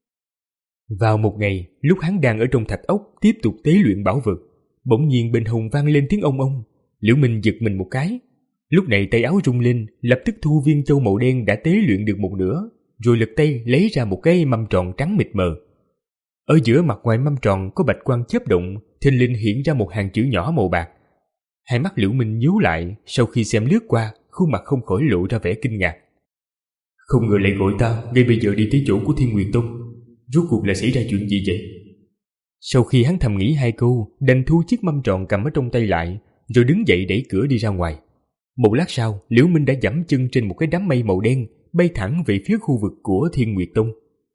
Vào một ngày, lúc hắn đang ở trong thạch ốc tiếp tục tế luyện bảo vật, bỗng nhiên bên hông vang lên tiếng ông ông. Liễu Minh giật mình một cái. Lúc này tay áo rung lên, lập tức thu viên châu màu đen đã tế luyện được một nửa, rồi lật tay lấy ra một cái mâm tròn trắng mịt mờ. Ở giữa mặt ngoài mâm tròn có bạch quang chớp động, thình lình hiện ra một hàng chữ nhỏ màu bạc. Hai mắt Liễu Minh nhíu lại, sau khi xem lướt qua, khuôn mặt không khỏi lộ ra vẻ kinh ngạc. Không ngờ lại gọi ta ngay bây giờ đi tới chỗ của Thiên Nguyệt Tông. Rốt cuộc là xảy ra chuyện gì vậy? Sau khi hắn thầm nghĩ hai câu, đành thu chiếc mâm tròn cầm ở trong tay lại, rồi đứng dậy đẩy cửa đi ra ngoài. Một lát sau, Liễu Minh đã giẫm chân trên một cái đám mây màu đen, bay thẳng về phía khu vực của Thiên Nguyệt Tông.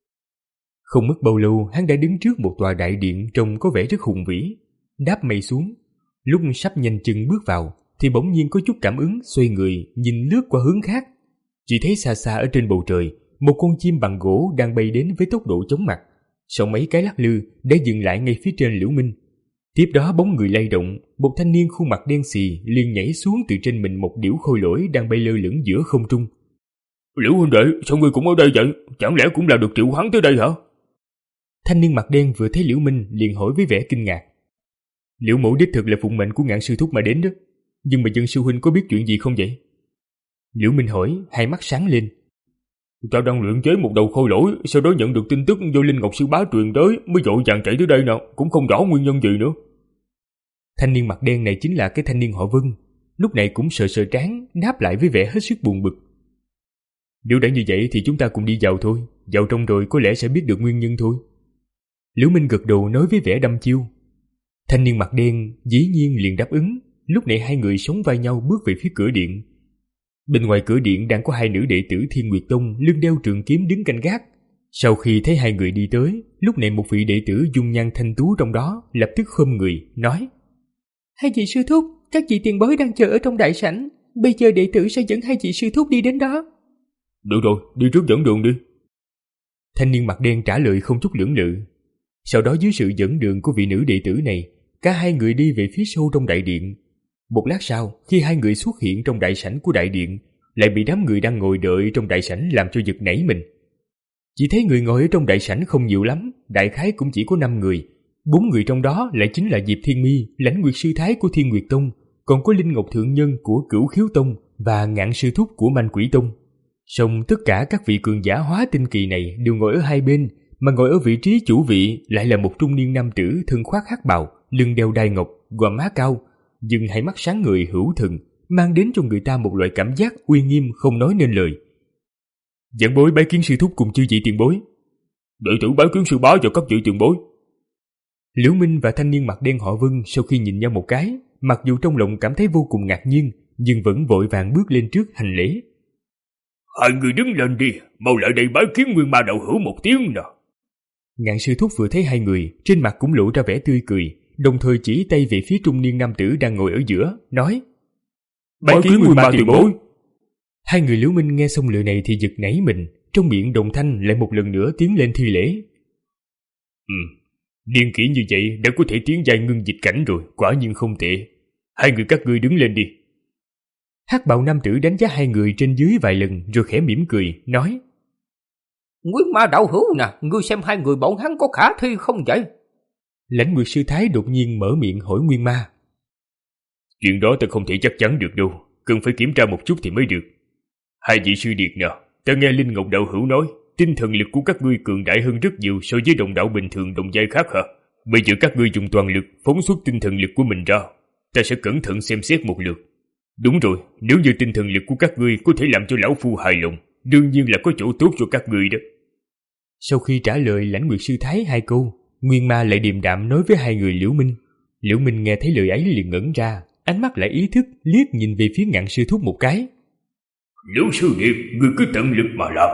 Không mất bao lâu, hắn đã đứng trước một tòa đại điện trông có vẻ rất hùng vĩ. Đáp mây xuống, lúc sắp nhanh chân bước vào, thì bỗng nhiên có chút cảm ứng, xoay người nhìn lướt qua hướng khác. Chỉ thấy xa xa ở trên bầu trời, một con chim bằng gỗ đang bay đến với tốc độ chóng mặt. Sau mấy cái lắc lư đã dừng lại ngay phía trên Liễu Minh. Tiếp đó bóng người lay động, một thanh niên khuôn mặt đen xì liền nhảy xuống từ trên mình một điểu khôi lỗi đang bay lơ lửng giữa không trung. Liễu huynh đệ, sao ngươi cũng ở đây vậy? Chẳng lẽ cũng là được triệu hoán tới đây hả? Thanh niên mặt đen vừa thấy Liễu Minh liền hỏi với vẻ kinh ngạc. Liễu mẫu đích thực là phụng mệnh của Ngạn sư thúc mà đến đó, nhưng mà dân sư huynh có biết chuyện gì không vậy? Liễu Minh hỏi, hai mắt sáng lên. Ta đang luyện chế một đầu khôi lỗi, sau đó nhận được tin tức do Linh Ngọc sư bá truyền tới, mới vội vàng chạy tới đây nào, cũng không rõ nguyên nhân gì nữa. Thanh niên mặt đen này chính là cái thanh niên họ Vân, lúc này cũng sờ sờ trán, đáp lại với vẻ hết sức buồn bực. Nếu đã như vậy thì chúng ta cùng đi vào thôi, vào trong rồi có lẽ sẽ biết được nguyên nhân thôi. Liễu Minh gật đầu nói với vẻ đăm chiêu. Thanh niên mặt đen dĩ nhiên liền đáp ứng. Lúc này hai người sóng vai nhau bước về phía cửa điện. Bên ngoài cửa điện đang có hai nữ đệ tử Thiên Nguyệt Tông lưng đeo trường kiếm đứng canh gác. Sau khi thấy hai người đi tới, lúc này một vị đệ tử dung nhan thanh tú trong đó lập tức khom người nói: Hai vị sư thúc, các vị tiền bối đang chờ ở trong đại sảnh, bây giờ đệ tử sẽ dẫn hai vị sư thúc đi đến đó. Được rồi, đi trước dẫn đường đi. Thanh niên mặt đen trả lời không chút lưỡng lự. Sau đó dưới sự dẫn đường của vị nữ đệ tử này, cả hai người đi về phía sâu trong đại điện. Một lát sau, khi hai người xuất hiện trong đại sảnh của đại điện, lại bị đám người đang ngồi đợi trong đại sảnh làm cho giật nảy mình. Chỉ thấy người ngồi ở trong đại sảnh không nhiều lắm, đại khái cũng chỉ có năm người. Bốn người trong đó lại chính là Diệp Thiên Mi, Lãnh Nguyệt sư thái của Thiên Nguyệt Tông, còn có Linh Ngọc thượng nhân của Cửu Khiếu Tông và Ngạn sư thúc của Manh Quỷ Tông. Song tất cả các vị cường giả hóa tinh kỳ này đều ngồi ở hai bên, mà ngồi ở vị trí chủ vị lại là một trung niên nam tử thân khoác hắc bào, lưng đeo đai ngọc, gò má cao, nhưng hai mắt sáng ngời hữu thần, mang đến cho người ta một loại cảm giác uy nghiêm không nói nên lời. Giảng bối bái kiến sư thúc cùng chư vị tiền bối. Đệ tử bái kiến sư bá và các vị tiền bối. Liễu Minh và thanh niên mặt đen họ Vân sau khi nhìn nhau một cái, mặc dù trong lòng cảm thấy vô cùng ngạc nhiên, nhưng vẫn vội vàng bước lên trước hành lễ. Hai người đứng lên đi, mau lại đây bái kiến Nguyên Ma đạo hữu một tiếng nào. Ngạn sư thúc vừa thấy hai người, trên mặt cũng lộ ra vẻ tươi cười, đồng thời chỉ tay về phía trung niên nam tử đang ngồi ở giữa, nói: Bái kiến Nguyên Ma tiền bối. Hai người Liễu Minh nghe xong lời này thì giật nảy mình, trong miệng đồng thanh lại một lần nữa tiến lên thi lễ. Ừ, niên kỷ như vậy đã có thể tiến giai ngưng dịch cảnh rồi, quả nhiên không tệ. Hai người các ngươi đứng lên đi. Hắc bào nam tử đánh giá hai người trên dưới vài lần rồi khẽ mỉm cười, nói: Nguyên Ma đạo hữu nè, ngươi xem hai người bọn hắn có khả thi không vậy? Lãnh Nguyệt sư thái đột nhiên mở miệng hỏi Nguyên Ma. Chuyện đó ta không thể chắc chắn được đâu, cần phải kiểm tra một chút thì mới được. Hai vị sư điệt nào, ta nghe Linh Ngọc đạo hữu nói, tinh thần lực của các ngươi cường đại hơn rất nhiều so với đồng đạo bình thường đồng giai khác hả? Bây giờ các ngươi dùng toàn lực phóng xuất tinh thần lực của mình ra, ta sẽ cẩn thận xem xét một lượt. Đúng rồi, nếu như tinh thần lực của các ngươi có thể làm cho lão phu hài lòng, đương nhiên là có chỗ tốt cho các ngươi đó. Sau khi trả lời Lãnh Nguyệt sư thái hai câu, Nguyên Ma lại điềm đạm nói với hai người Liễu Minh. Liễu Minh nghe thấy lời ấy liền ngẩn ra, ánh mắt lại ý thức liếc nhìn về phía Ngạn sư thúc một cái. Liễu sư điệp, ngươi cứ tận lực mà làm.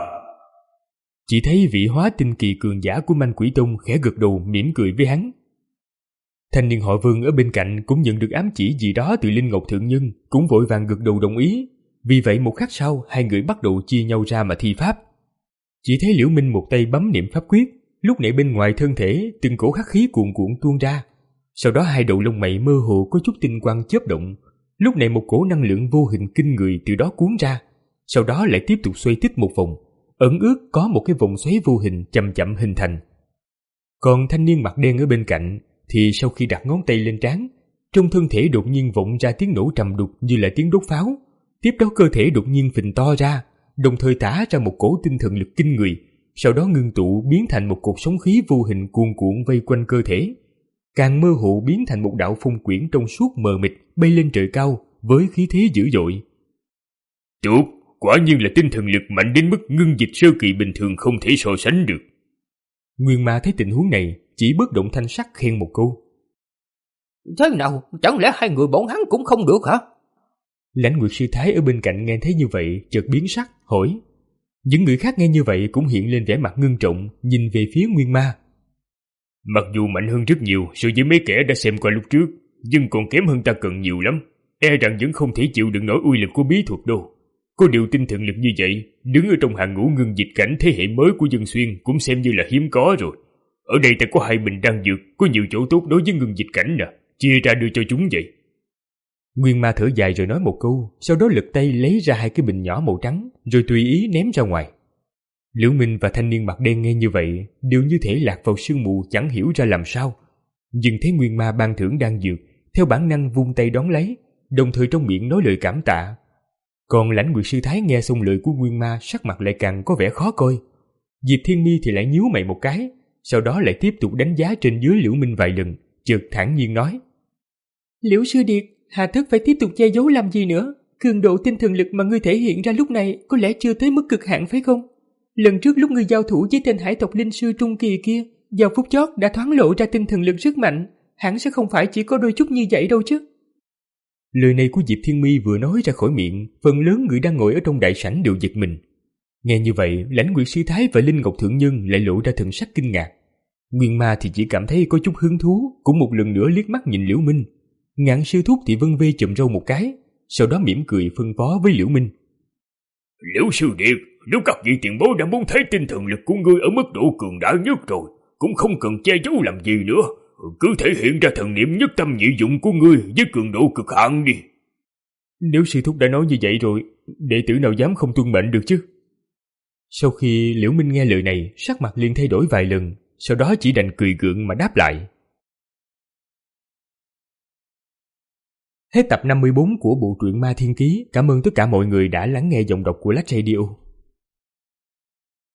Chỉ thấy vị hóa tinh kỳ cường giả của Manh Quỷ Tông khẽ gật đầu mỉm cười với hắn. Thanh niên họ Vương ở bên cạnh cũng nhận được ám chỉ gì đó từ Linh Ngọc thượng nhân, cũng vội vàng gật đầu đồng ý. Vì vậy một khắc sau, hai người bắt đầu chia nhau ra mà thi pháp. Chỉ thấy Liễu Minh một tay bấm niệm pháp quyết, lúc nãy bên ngoài thân thể từng cổ khắc khí cuồn cuộn tuôn ra. Sau đó hai đầu lông mày mơ hồ có chút tinh quang chớp động. Lúc này một cổ năng lượng vô hình kinh người từ đó cuốn ra, sau đó lại tiếp tục xoay tích một vòng, ẩn ước có một cái vòng xoáy vô hình chậm chậm hình thành. Còn thanh niên mặt đen ở bên cạnh thì sau khi đặt ngón tay lên trán, trong thân thể đột nhiên vọng ra tiếng nổ trầm đục như là tiếng đốt pháo. Tiếp đó cơ thể đột nhiên phình to ra, đồng thời tả ra một cổ tinh thần lực kinh người, sau đó ngưng tụ biến thành một cột sóng khí vô hình cuồn cuộn vây quanh cơ thể, càng mơ hồ biến thành một đạo phong quyển trong suốt mờ mịt bay lên trời cao với khí thế dữ dội. Tốt, quả nhiên là tinh thần lực mạnh đến mức ngưng dịch sơ kỳ bình thường không thể so sánh được. Nguyên Ma thấy tình huống này, chỉ bất động thanh sắc khen một câu. Thế nào, chẳng lẽ hai người bọn hắn cũng không được hả? Lãnh Nguyệt sư thái ở bên cạnh nghe thấy như vậy chợt biến sắc hỏi. Những người khác nghe như vậy cũng hiện lên vẻ mặt ngưng trọng, nhìn về phía Nguyên Ma. Mặc dù mạnh hơn rất nhiều so với mấy kẻ đã xem qua lúc trước, nhưng còn kém hơn ta cần nhiều lắm. E rằng vẫn không thể chịu đựng nổi uy lực của bí thuật đâu. Có điều tinh thần lực như vậy, đứng ở trong hàng ngũ ngưng dịch cảnh thế hệ mới của Dân Xuyên cũng xem như là hiếm có rồi. Ở đây ta có hai bình đan dược, có nhiều chỗ tốt đối với ngưng dịch cảnh nè, chia ra đưa cho chúng vậy. Nguyên Ma thở dài rồi nói một câu, sau đó lật tay lấy ra hai cái bình nhỏ màu trắng, rồi tùy ý ném ra ngoài. Liễu Minh và thanh niên mặt đen nghe như vậy, đều như thể lạc vào sương mù chẳng hiểu ra làm sao. Nhưng thấy Nguyên Ma ban thưởng đan dược, theo bản năng vung tay đón lấy, đồng thời trong miệng nói lời cảm tạ. Còn Lãnh Nguyệt sư thái nghe xong lời của Nguyên Ma, sắc mặt lại càng có vẻ khó coi. Diệp Thiên Mi thì lại nhíu mày một cái, sau đó lại tiếp tục đánh giá trên dưới Liễu Minh vài lần, chợt thản nhiên nói: Liễu sư điệt, hà tất phải tiếp tục che giấu làm gì nữa? Cường độ tinh thần lực mà ngươi thể hiện ra lúc này có lẽ chưa tới mức cực hạn phải không? Lần trước lúc ngươi giao thủ với tên hải tộc linh sư trung kỳ kia, vào phút chót đã thoáng lộ ra tinh thần lực rất mạnh, hẳn sẽ không phải chỉ có đôi chút như vậy đâu chứ. Lời này của Diệp Thiên Mi vừa nói ra khỏi miệng, phần lớn người đang ngồi ở trong đại sảnh đều giật mình. Nghe như vậy, Lãnh Nguyệt sư thái và Linh Ngọc thượng nhân lại lộ ra thần sắc kinh ngạc. Nguyên Ma thì chỉ cảm thấy có chút hứng thú, cũng một lần nữa liếc mắt nhìn Liễu Minh. Ngạn sư thúc thì vân vê chùm râu một cái, sau đó mỉm cười phân phó với Liễu Minh. Liễu sư điệt, nếu các vị tiền bối đã muốn thấy tinh thần lực của ngươi ở mức độ cường đại nhất rồi, cũng không cần che giấu làm gì nữa, cứ thể hiện ra thần niệm nhất tâm nhị dụng của ngươi với cường độ cực hạn đi. Nếu sư thúc đã nói như vậy rồi, đệ tử nào dám không tuân mệnh được chứ? Sau khi Liễu Minh nghe lời này, sắc mặt liền thay đổi vài lần, sau đó chỉ đành cười gượng mà đáp lại. Hết tập năm mươi bốn của bộ truyện Ma Thiên Ký. Cảm ơn tất cả mọi người đã lắng nghe giọng đọc của Lách Radio.